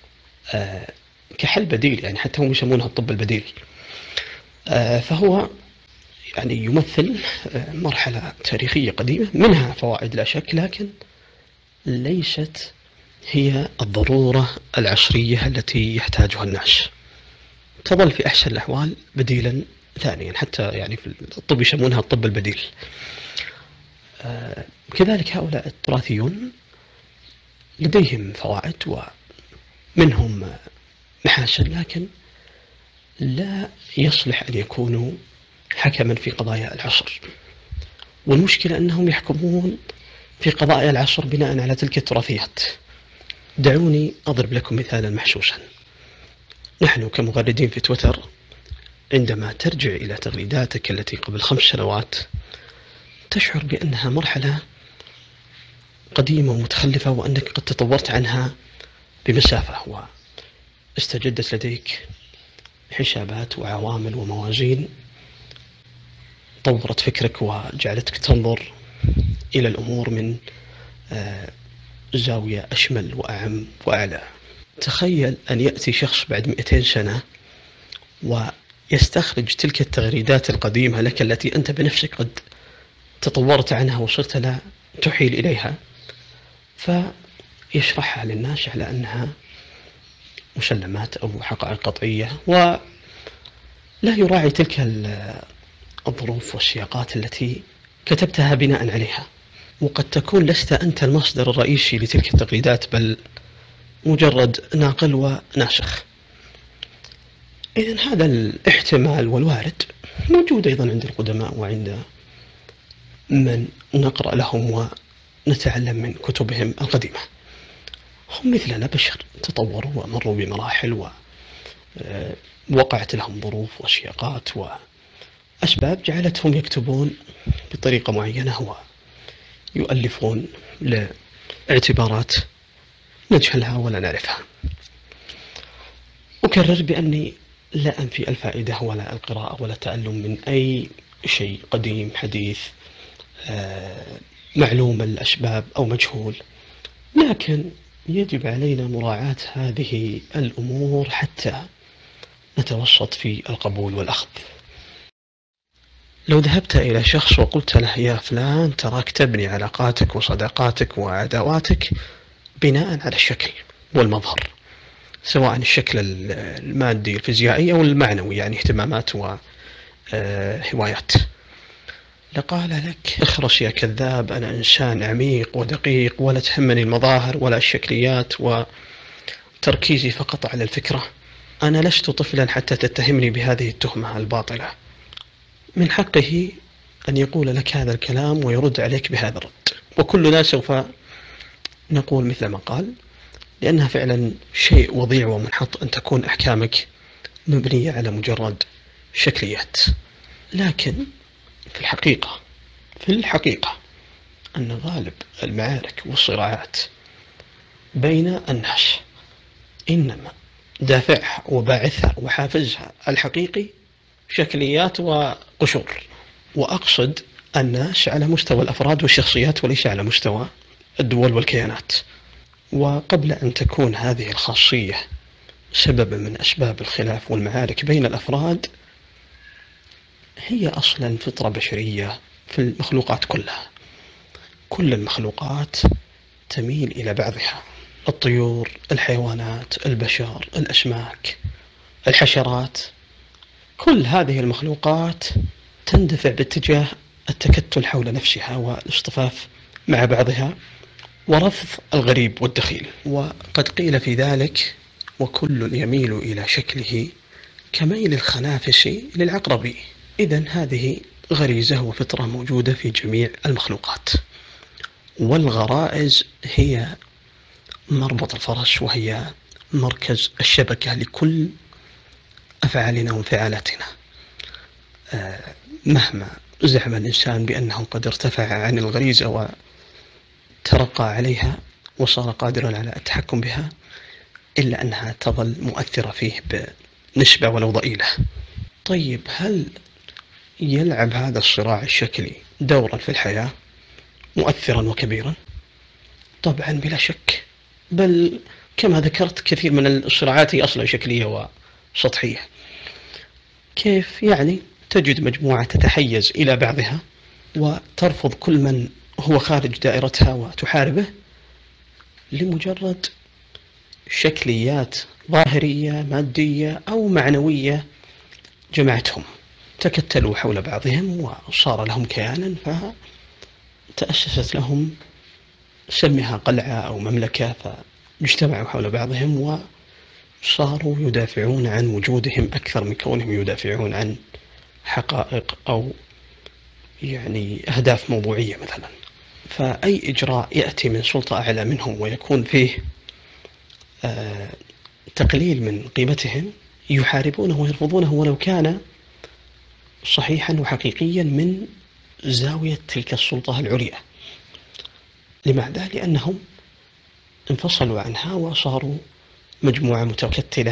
كحل بديل، يعني حتى هم يسمونها الطب البديل. فهو يعني يمثل مرحلة تاريخية قديمة منها فوائد لا شك، لكن ليست هي الضرورة العصرية التي يحتاجها الناس. تظل في أحسن الأحوال بديلا ثانيا، حتى يعني في الطب يسمونها الطب البديل. كذلك هؤلاء التراثيون لديهم فوائد ومنهم محاسن، لكن لا يصلح أن يكونوا حكما في قضايا العصر. والمشكلة أنهم يحكمون في قضايا العصر بناء على تلك التراثيات. دعوني أضرب لكم مثالا محسوسا. نحن كمغردين في تويتر عندما ترجع إلى تغريداتك التي قبل 5 سنوات تشعر بأنها مرحلة قديمة ومتخلفة، وأنك قد تطورت عنها بمسافة واستجدت لديك حسابات وعوامل وموازين طورت فكرك وجعلتك تنظر إلى الأمور من زاوية أشمل وأعم وأعلى. تخيل أن يأتي شخص بعد 200 سنة ويستخرج تلك التغريدات القديمة لك التي أنت بنفسك قد تطورت عنها وصرت لا تحيل إليها، فيشرحها للناس على أنها مسلمات أو حقائق قطعية، ولا يراعي تلك الظروف والسياقات التي كتبتها بناء عليها. وقد تكون لست أنت المصدر الرئيسي لتلك التغريدات، بل مجرد ناقل وناسخ. إذن هذا الاحتمال والوارد موجود أيضا عند القدماء وعند من نقرأ لهم ونتعلم من كتبهم القديمة. هم مثلنا بشر تطوروا ومروا بمراحل ووقعت لهم ظروف وسياقات وأسباب جعلتهم يكتبون بطريقة معينة ويؤلفون لاعتبارات نجهلها ولا نعرفها. أكرر بأني لا أنفي الفائدة ولا القراءة ولا التعلم من أي شيء قديم حديث معلوم الأسباب أو مجهول، لكن يجب علينا مراعاة هذه الأمور حتى نتوسط في القبول والأخذ. لو ذهبت إلى شخص وقلت له يا فلان تراك تبني علاقاتك وصداقاتك وعداواتك بناء على الشكل والمظهر سواء الشكل المادي الفيزيائي أو المعنوي، يعني اهتمامات وهوايات. لقال لك: اخرس يا كذاب، أنا إنسان عميق ودقيق، ولا تهمني المظاهر ولا الشكليات، وتركيزي فقط على الفكرة. أنا لست طفلا حتى تتهمني بهذه التهمة الباطلة. من حقه أن يقول لك هذا الكلام ويرد عليك بهذا الرد، وكلنا سوف نقول مثل ما قال، لأنها فعلا شيء وضيع ومنحط أن تكون أحكامك مبنية على مجرد شكليات. لكن في الحقيقة أن غالب المعارك والصراعات بين الناس إنما دافعها وباعثها وحافزها الحقيقي شكليات وقشور، وأقصد الناس على مستوى الأفراد والشخصيات وليس على مستوى الدول والكيانات. وقبل أن تكون هذه الخاصية سببا من أسباب الخلاف والمعارك بين الأفراد، هي أصلا فطرة بشرية في المخلوقات كلها. كل المخلوقات تميل إلى بعضها: الطيور، الحيوانات، البشر، الأسماك، الحشرات. كل هذه المخلوقات تندفع باتجاه التكتل حول نفسها والاصطفاف مع بعضها ورفض الغريب والدخيل. وقد قيل في ذلك: وكل يميل إلى شكله كميل الخنافس للعقرب. إذن هذه غريزة وفطرة موجودة في جميع المخلوقات. والغرائز هي مربط الفرس، وهي مركز الشبكة لكل أفعالنا وانفعالاتنا. مهما زعم الإنسان بأنه قد ارتفع عن الغريزة وترقى عليها وصار قادرا على التحكم بها، إلا أنها تظل مؤثرة فيه بنسبة ولو ضئيلة. طيب، هل يلعب هذا الصراع الشكلي دورا في الحياة مؤثرا وكبيرا؟ طبعا بلا شك، بل كما ذكرت كثير من الصراعات هي أصلا شكلية وسطحية. كيف يعني؟ تجد مجموعة تتحيز إلى بعضها وترفض كل من هو خارج دائرتها وتحاربه لمجرد شكليات ظاهرية مادية أو معنوية جمعتهم. تكتلوا حول بعضهم وصار لهم كيانا، فتأسست لهم، سمها قلعة أو مملكة، فاجتمعوا حول بعضهم وصاروا يدافعون عن وجودهم أكثر من كونهم يدافعون عن حقائق أو يعني أهداف موضوعية مثلا. فأي إجراء يأتي من سلطة أعلى منهم ويكون فيه تقليل من قيمتهم يحاربونه ويرفضونه ولو كان صحيحا وحقيقيا من زاوية تلك السلطة العليا. لماذا؟ لأنهم انفصلوا عنها وصاروا مجموعة متكتلة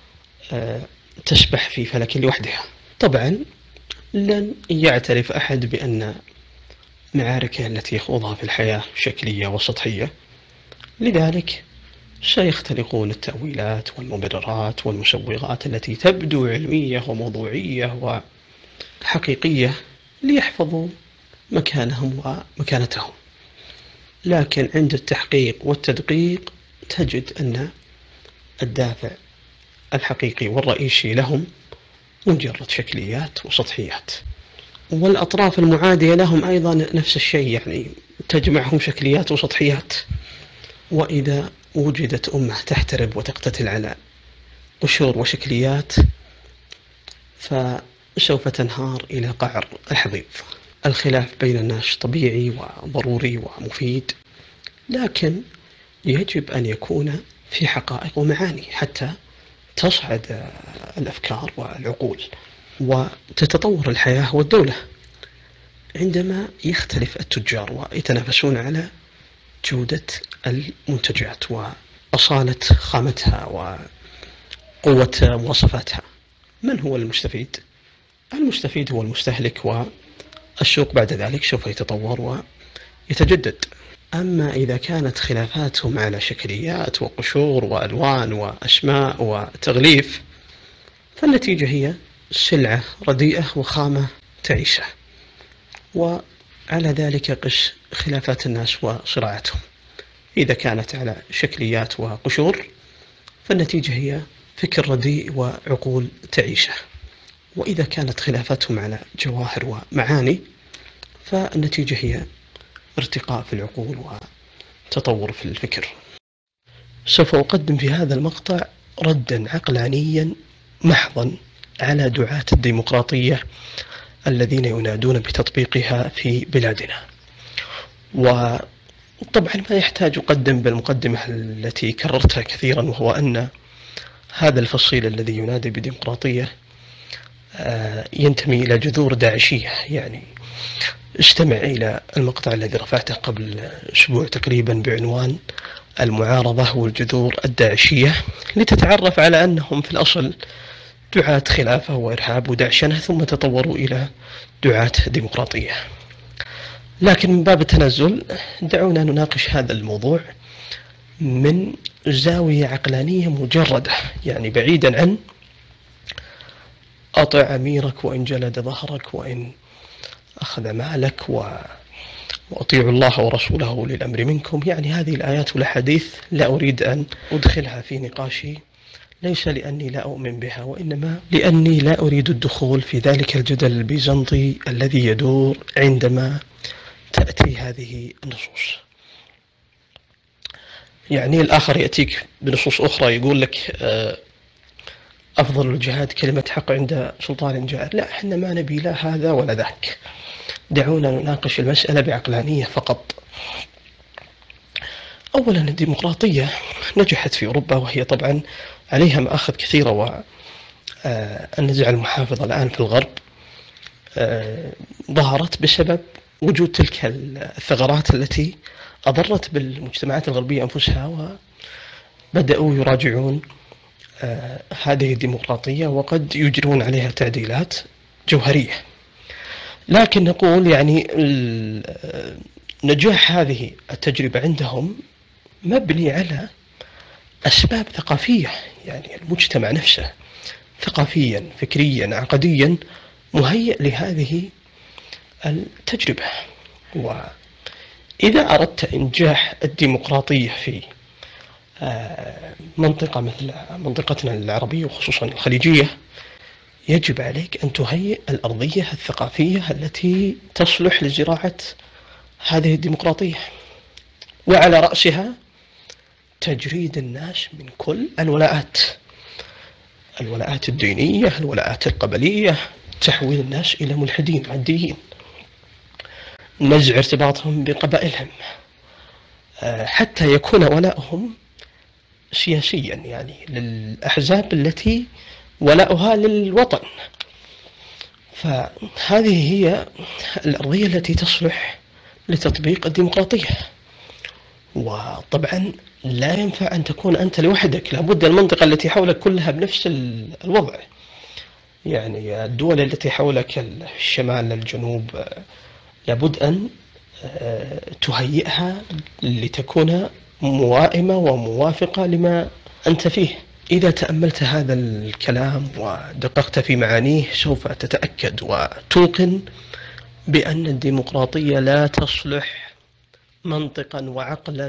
تسبح في فلك لوحدها. طبعا لن يعترف أحد بأن معاركه التي يخوضها في الحياة شكلية وسطحية، لذلك سيختلقون التأويلات والمبررات والمسوغات التي تبدو علمية وموضوعية وحقيقية ليحفظوا مكانهم ومكانتهم. لكن عند التحقيق والتدقيق تجد أن الدافع الحقيقي والرئيسي لهم مجرد شكليات وسطحيات. والأطراف المعادية لهم أيضا نفس الشيء، يعني تجمعهم شكليات وسطحيات. وإذا وجدت أمة تحترب وتقتتل على قشور وشكليات فسوف تنهار إلى قعر الحضيض. الخلاف بين الناس طبيعي وضروري ومفيد، لكن يجب أن يكون في حقائق ومعاني حتى تصعد الأفكار والعقول وتتطور الحياة والدولة. عندما يختلف التجار ويتنافسون على جودة المنتجات وأصالة خامتها وقوة مواصفاتها، من هو المستفيد؟ المستفيد هو المستهلك، والسوق بعد ذلك سوف يتطور ويتجدد. أما إذا كانت خلافاتهم على شكليات وقشور وألوان وأسماء وتغليف، فالنتيجة هي سلعة رديئة وخامة تعيسة. وعلى ذلك قس خلافات الناس وصراعاتهم. إذا كانت على شكليات وقشور فالنتيجة هي فكر رديء وعقول تعيشه. وإذا كانت خلافتهم على جواهر ومعاني فالنتيجة هي ارتقاء في العقول وتطور في الفكر. سوف أقدم في هذا المقطع ردا عقلانيا محضا على دعاة الديمقراطية الذين ينادون بتطبيقها في بلادنا. وطبعا ما يحتاج أقدم بالمقدمة التي كررتها كثيرا، وهو أن هذا الفصيل الذي ينادي بديمقراطية ينتمي إلى جذور داعشية. يعني استمع إلى المقطع الذي رفعته قبل أسبوع تقريبا بعنوان المعارضة والجذور الداعشية، لتتعرف على أنهم في الأصل دعاة خلافة وإرهاب ودعشنة، ثم تطوروا إلى دعاة ديمقراطية. لكن من باب التنزل دعونا نناقش هذا الموضوع من زاوية عقلانية مجردة، يعني بعيدا عن أطع أميرك وإن جلد ظهرك وإن أخذ مالك وأطيعوا الله ورسوله أولي الأمر منكم. يعني هذه الآيات والأحاديث لا أريد أن أدخلها في نقاشي، ليس لأني لا أؤمن بها، وإنما لأني لا أريد الدخول في ذلك الجدل البيزنطي الذي يدور عندما تأتي هذه النصوص. يعني الآخر يأتيك بنصوص أخرى يقول لك أفضل الجهاد كلمة حق عند سلطان جائر. لا، إحنا ما نبي لا هذا ولا ذاك، دعونا نناقش المسألة بعقلانية فقط. أولا الديمقراطية نجحت في أوروبا، وهي طبعا عليها مآخذ كثيرة، والنزعة المحافظة الآن في الغرب ظهرت بسبب وجود تلك الثغرات التي أضرت بالمجتمعات الغربية أنفسها، وبدأوا يراجعون هذه الديمقراطية وقد يجرون عليها تعديلات جوهرية. لكن نقول يعني نجاح هذه التجربة عندهم مبني على أسباب ثقافية، يعني المجتمع نفسه ثقافيا فكريا عقديا مهيئ لهذه التجربة. وإذا أردت إنجاح الديمقراطية في منطقة مثل منطقتنا العربية وخصوصا الخليجية، يجب عليك أن تهيئ الأرضية الثقافية التي تصلح لزراعة هذه الديمقراطية، وعلى رأسها تجريد الناس من كل الولاءات الدينية، الولاءات القبلية، تحويل الناس إلى ملحدين عاديين، نزع ارتباطهم بقبائلهم، حتى يكون ولاؤهم سياسيا، يعني للأحزاب التي ولاؤها للوطن. فهذه هي الأرضية التي تصلح لتطبيق الديمقراطية. وطبعا لا ينفع أن تكون أنت لوحدك، لابد المنطقة التي حولك كلها بنفس الوضع. يعني الدول التي حولك الشمال الجنوب لابد أن تهيئها لتكون موائمة وموافقة لما أنت فيه. إذا تأملت هذا الكلام ودققت في معانيه سوف تتأكد وتوقن بأن الديمقراطية لا تصلح منطقا وعقلا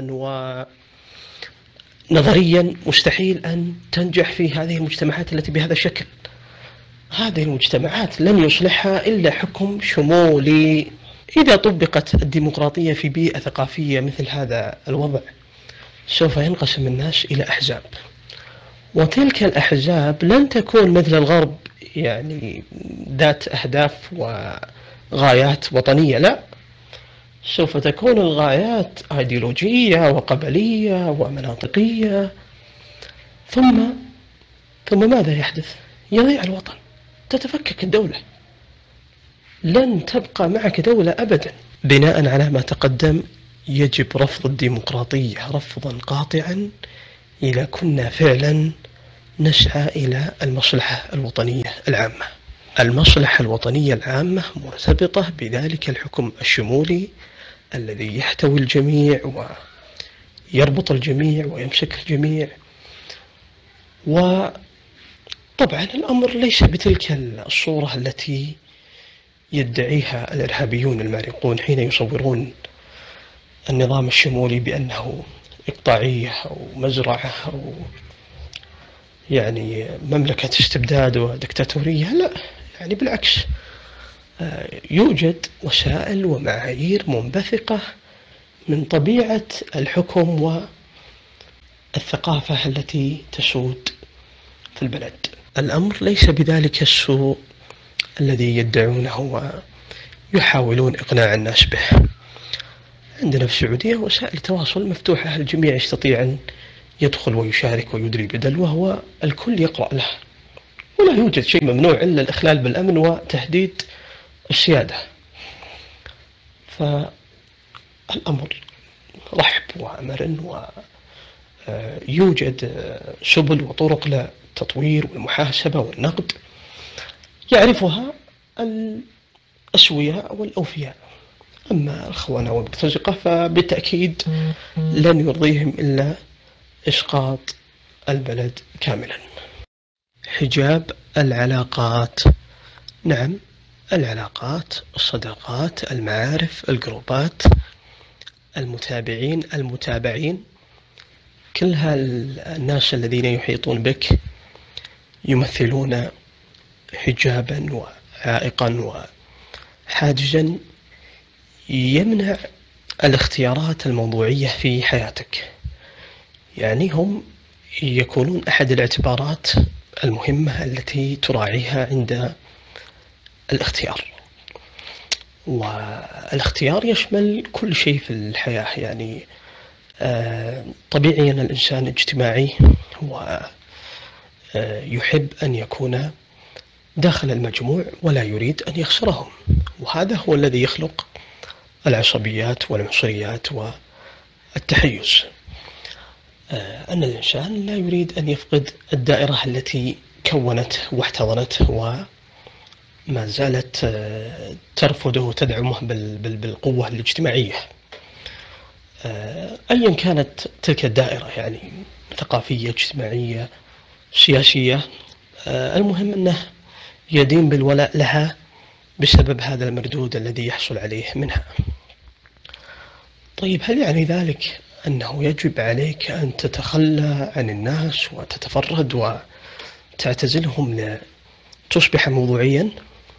ونظريا، مستحيل أن تنجح في هذه المجتمعات التي بهذا الشكل. هذه المجتمعات لن يصلحها إلا حكم شمولي. إذا طبقت الديمقراطية في بيئة ثقافية مثل هذا الوضع سوف ينقسم الناس إلى أحزاب، وتلك الأحزاب لن تكون مثل الغرب يعني ذات أهداف وغايات وطنية، لا، سوف تكون الغايات أيديولوجية وقبلية ومناطقية. ثم ماذا يحدث؟ يضيع الوطن، تتفكك الدولة، لن تبقى معك دولة أبدا. بناء على ما تقدم يجب رفض الديمقراطية رفضا قاطعا إذا كنا فعلا نسعى إلى المصلحة الوطنية العامة. المصلحة الوطنية العامة مرتبطة بذلك الحكم الشمولي الذي يحتوي الجميع ويربط الجميع ويمسك الجميع. وطبعا الأمر ليس بتلك الصورة التي يدعيها الإرهابيون المارقون حين يصورون النظام الشمولي بأنه إقطاعية أو مزرعة أو يعني مملكة استبداد ودكتاتورية، لا، يعني بالعكس، يوجد وسائل ومعايير منبثقة من طبيعة الحكم والثقافة التي تسود في البلد. الأمر ليس بذلك السوء الذي يدعونه ويحاولون إقناع الناس به. عندنا في السعودية وسائل التواصل مفتوحة، الجميع يستطيع أن يدخل ويشارك ويدري بدلوه والكل يقرأ له، ولا يوجد شيء ممنوع إلا الإخلال بالأمن وتهديد السيادة. فالأمر رحب ومرن، ويوجد سبل وطرق للتطوير والمحاسبة والنقد يعرفها الأسوياء والأوفياء. أما الخونة والمرتزقة فبالتأكيد لن يرضيهم إلا إسقاط البلد كاملا. حجاب العلاقات، نعم، العلاقات، الصداقات، المعارف، الجروبات، المتابعين، كل الناس الذين يحيطون بك يمثلون حجابا وعائقا وحاجزا يمنع الاختيارات الموضوعية في حياتك. يعني هم يكونون أحد الاعتبارات المهمة التي تراعيها عند الاختيار. والاختيار يشمل كل شيء في الحياة، يعني طبيعي أن الإنسان اجتماعي ويحب أن يكون داخل المجموع ولا يريد أن يخسرهم، وهذا هو الذي يخلق العصبيات والعنصريات والتحيز. أن الإنسان لا يريد أن يفقد الدائرة التي كونته واحتضنته وما زالت ترفضه وتدعمه بالقوة الاجتماعية، أيا كانت تلك الدائرة، يعني ثقافية، اجتماعية، سياسية، المهم أنه يدين بالولاء لها بسبب هذا المردود الذي يحصل عليه منها. طيب، هل يعني ذلك أنه يجب عليك أن تتخلى عن الناس وتتفرد وتعتزلهم لتصبح موضوعيا؟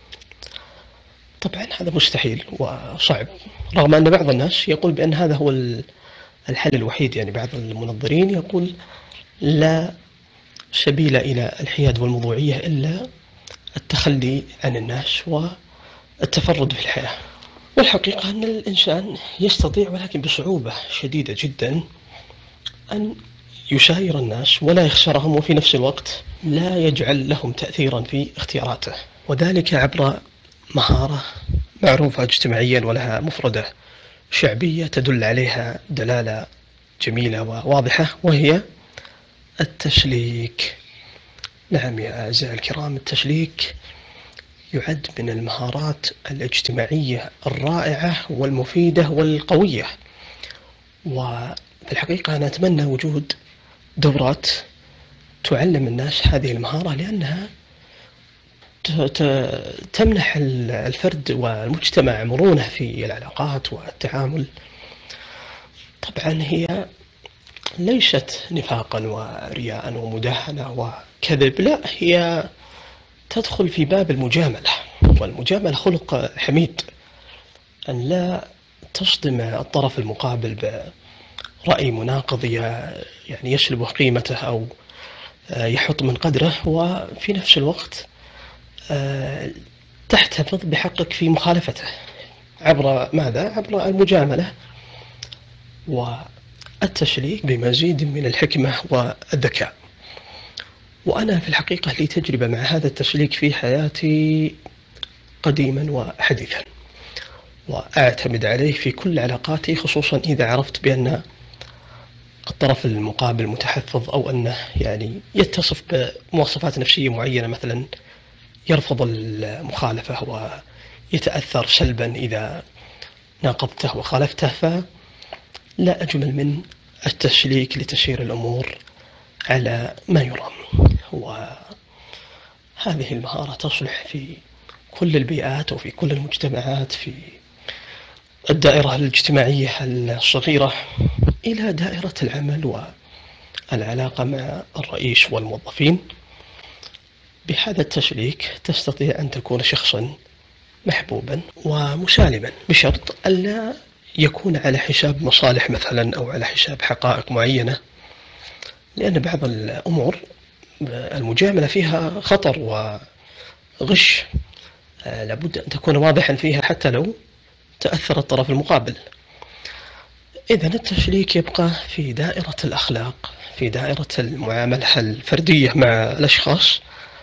طبعا هذا مستحيل وصعب، رغم أن بعض الناس يقول بأن هذا هو الحل الوحيد. يعني بعض المنظرين يقول لا سبيل إلى الحياد والموضوعية إلا التخلي عن الناس والتفرد في الحياة. والحقيقة أن الإنسان يستطيع، ولكن بصعوبة شديدة جدا، أن يساير الناس ولا يخسرهم، وفي نفس الوقت لا يجعل لهم تأثيرا في اختياراته، وذلك عبر مهارة معروفة اجتماعيا ولها مفردة شعبية تدل عليها دلالة جميلة وواضحة، وهي التشليك. نعم يا أعزائي الكرام، التشليك يعد من المهارات الاجتماعية الرائعة والمفيدة والقوية. وفي الحقيقة أنا أتمنى وجود دورات تعلم الناس هذه المهارة، لأنها تمنح الفرد والمجتمع مرونة في العلاقات والتعامل. طبعا هي ليست نفاقا ورياء ومداهنة وكذب، لا، هي تدخل في باب المجاملة، والمجاملة خلق حميد، أن لا تصدم الطرف المقابل برأي مناقض يعني يسلب قيمته أو يحط من قدره، وفي نفس الوقت تحتفظ بحقك في مخالفته. عبر ماذا؟ عبر المجاملة والتشليك بمزيد من الحكمة والذكاء. وأنا في الحقيقة لي تجربة مع هذا التشليك في حياتي قديما وحديثا، وأعتمد عليه في كل علاقاتي، خصوصا إذا عرفت بأن الطرف المقابل متحفظ، أو أنه يعني يتصف بمواصفات نفسية معينة، مثلا يرفض المخالفة ويتأثر سلبا إذا ناقضته وخالفته، فلا أجمل من التشليك لتسير الأمور على ما يرام. وهذه المهارة تصلح في كل البيئات وفي كل المجتمعات، في الدائرة الاجتماعية الصغيرة إلى دائرة العمل العلاقة مع الرئيس والموظفين. بهذا التسليك تستطيع أن تكون شخصا محبوبا ومسالما، بشرط ألا يكون على حساب مصالح مثلا أو على حساب حقائق معينة، لأن بعض الأمور المجاملة فيها خطر وغش، لابد أن تكون واضحا فيها حتى لو تأثر الطرف المقابل. إذن التسليك يبقى في دائرة الأخلاق، في دائرة المعاملة الفردية مع الأشخاص،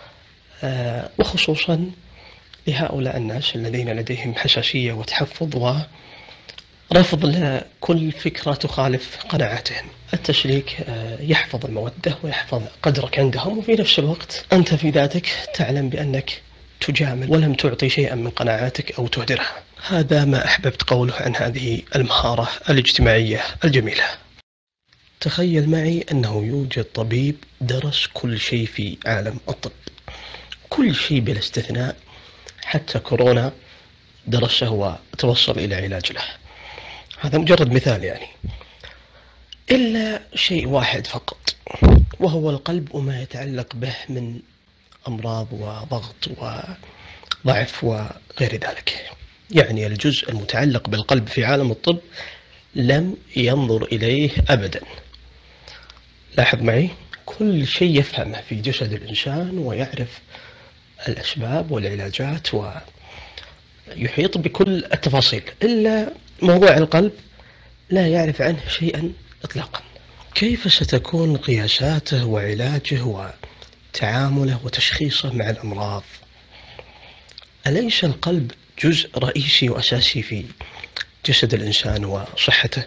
وخصوصا لهؤلاء الناس الذين لديهم حساسية وتحفظ ورفض لكل فكرة تخالف قناعاتهم. التسليك يحفظ المودة ويحفظ قدرك عندهم، وفي نفس الوقت أنت في ذاتك تعلم بأنك تجامل ولم تعطي شيئا من قناعاتك أو تهدرها. هذا ما أحببت قوله عن هذه المهارة الاجتماعية الجميلة. تخيل معي أنه يوجد طبيب درس كل شيء في عالم الطب، كل شيء بلا استثناء، حتى كورونا درسه وتوصل إلى علاج له. هذا مجرد مثال يعني، إلا شيء واحد فقط، وهو القلب وما يتعلق به من أمراض وضغط وضعف وغير ذلك. يعني الجزء المتعلق بالقلب في عالم الطب لم ينظر إليه أبدا. لاحظ معي، كل شيء يفهمه في جسد الإنسان ويعرف الأسباب والعلاجات ويحيط بكل التفاصيل، إلا موضوع القلب لا يعرف عنه شيئا إطلاقا. كيف ستكون قياساته وعلاجه وتعامله وتشخيصه مع الأمراض؟ أليس القلب جزء رئيسي وأساسي في جسد الإنسان وصحته؟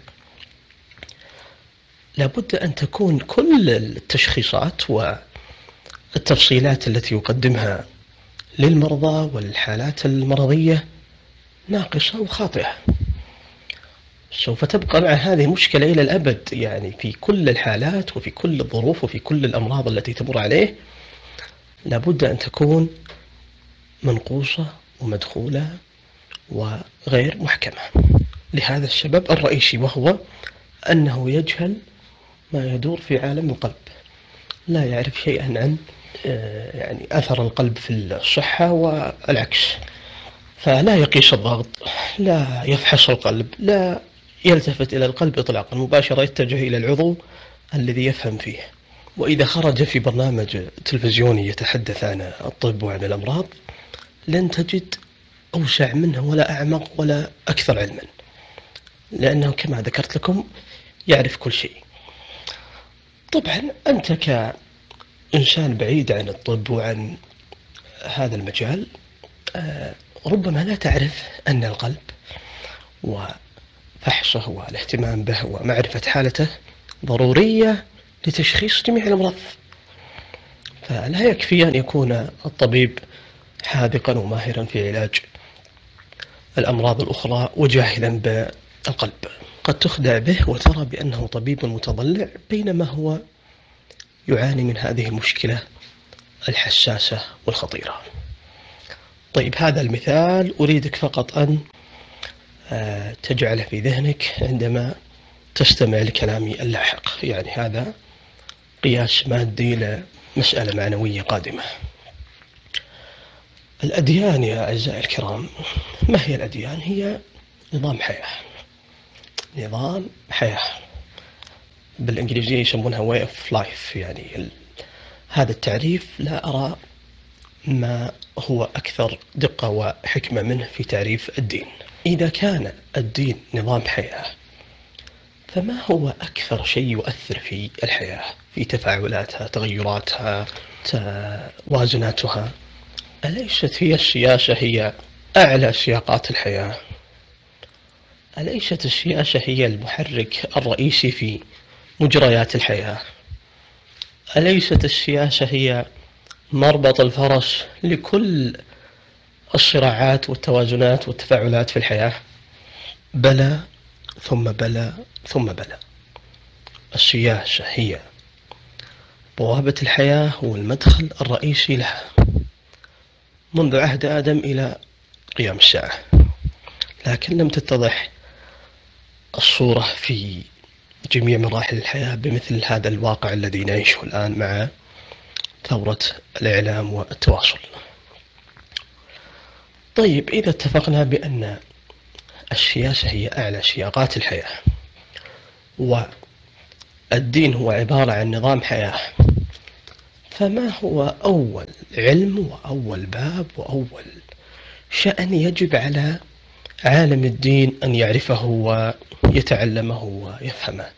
لابد أن تكون كل التشخيصات والتفصيلات التي يقدمها للمرضى والحالات المرضية ناقصة وخاطئة. سوف تبقى مع هذه المشكلة إلى الأبد، يعني في كل الحالات وفي كل الظروف وفي كل الأمراض التي تمر عليه لابد أن تكون منقوصة ومدخولة وغير محكمة، لهذا السبب الرئيسي، وهو أنه يجهل ما يدور في عالم القلب، لا يعرف شيئا عن يعني أثر القلب في الصحة والعكس. فلا يقيس الضغط، لا يفحص القلب، لا يلتفت إلى القلب إطلاقا، مباشرة يتجه إلى العضو الذي يفهم فيه. وإذا خرج في برنامج تلفزيوني يتحدث عن الطب وعن الأمراض لن تجد أوسع منه ولا أعمق ولا أكثر علما، لأنه كما ذكرت لكم يعرف كل شيء. طبعا أنت كإنسان بعيد عن الطب وعن هذا المجال ربما لا تعرف أن القلب وفحصه والاهتمام به ومعرفة حالته ضرورية لتشخيص جميع الأمراض. فلا يكفي أن يكون الطبيب حاذقا وماهرا في علاج الأمراض الأخرى وجاهلا بالقلب، قد تخدع به وترى بأنه طبيب متضلع بينما هو يعاني من هذه المشكلة الحساسة والخطيرة. طيب، هذا المثال أريدك فقط أن تجعله في ذهنك عندما تستمع لكلامي اللاحق، يعني هذا قياس مادي لمسألة معنوية قادمة. الأديان يا أعزائي الكرام، ما هي الأديان؟ هي نظام حياة، نظام حياة، بالإنجليزية يسمونها way of life. يعني هذا التعريف لا أرى ما هو أكثر دقة وحكمة منه في تعريف الدين. إذا كان الدين نظام حياة، فما هو أكثر شيء يؤثر في الحياة، في تفاعلاتها، تغيراتها، توازناتها؟ أليست هي السياسة هي أعلى سياقات الحياة؟ أليست السياسة هي المحرك الرئيسي في مجريات الحياة؟ أليست السياسة هي مربط الفرس لكل الصراعات والتوازنات والتفاعلات في الحياة؟ بلى ثم بلى ثم بلى، السياسة هي بوابة الحياة والمدخل الرئيسي لها منذ عهد آدم إلى قيام الساعة، لكن لم تتضح الصورة في جميع مراحل الحياة بمثل هذا الواقع الذي نعيشه الآن مع ثورة الإعلام والتواصل. طيب، إذا اتفقنا بأن السياسة هي أعلى صياغات الحياة والدين هو عبارة عن نظام حياة، فما هو أول علم وأول باب وأول شأن يجب على عالم الدين أن يعرفه ويتعلمه ويفهمه؟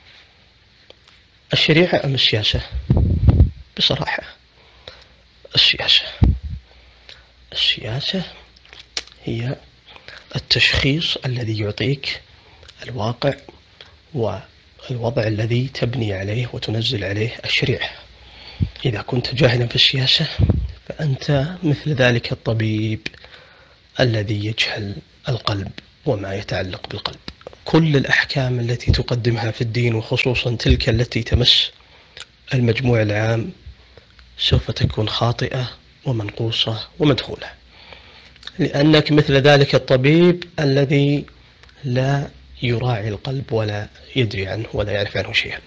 الشريعة أم السياسة؟ بصراحة السياسة. السياسة هي التشخيص الذي يعطيك الواقع والوضع الذي تبني عليه وتنزل عليه الشريعة. إذا كنت جاهلا في السياسة فأنت مثل ذلك الطبيب الذي يجهل القلب وما يتعلق بالقلب. كل الأحكام التي تقدمها في الدين وخصوصا تلك التي تمس المجموع العام سوف تكون خاطئة ومنقوصة ومدخولة، لأنك مثل ذلك الطبيب الذي لا يراعي القلب ولا يدري عنه ولا يعرف عنه شيئا.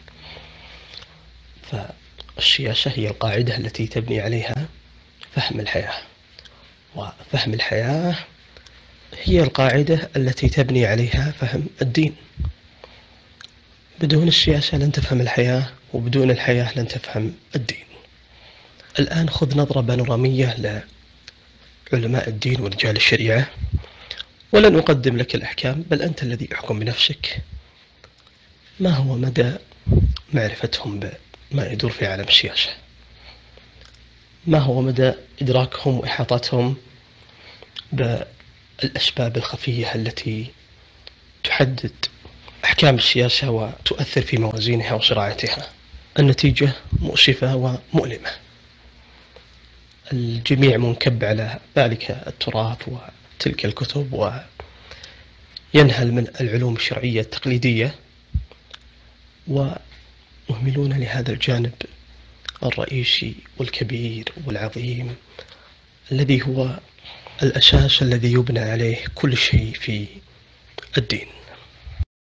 فالسياسة هي القاعدة التي تبني عليها فهم الحياة، وفهم الحياة هي القاعدة التي تبني عليها فهم الدين. بدون السياسة لن تفهم الحياة، وبدون الحياة لن تفهم الدين. الآن خذ نظرة بانورامية لعلماء الدين ورجال الشريعة، ولن أقدم لك الأحكام بل أنت الذي يحكم بنفسك ما هو مدى معرفتهم بما يدور في عالم السياسة، ما هو مدى إدراكهم وإحاطتهم بالأسباب الخفية التي تحدد أحكام السياسة وتؤثر في موازينها وصراعاتها. النتيجة مؤسفة ومؤلمة. الجميع منكب على ذلك التراث وتلك الكتب وينهل من العلوم الشرعية التقليدية، ومهملون لهذا الجانب الرئيسي والكبير والعظيم الذي هو الأساس الذي يبنى عليه كل شيء في الدين.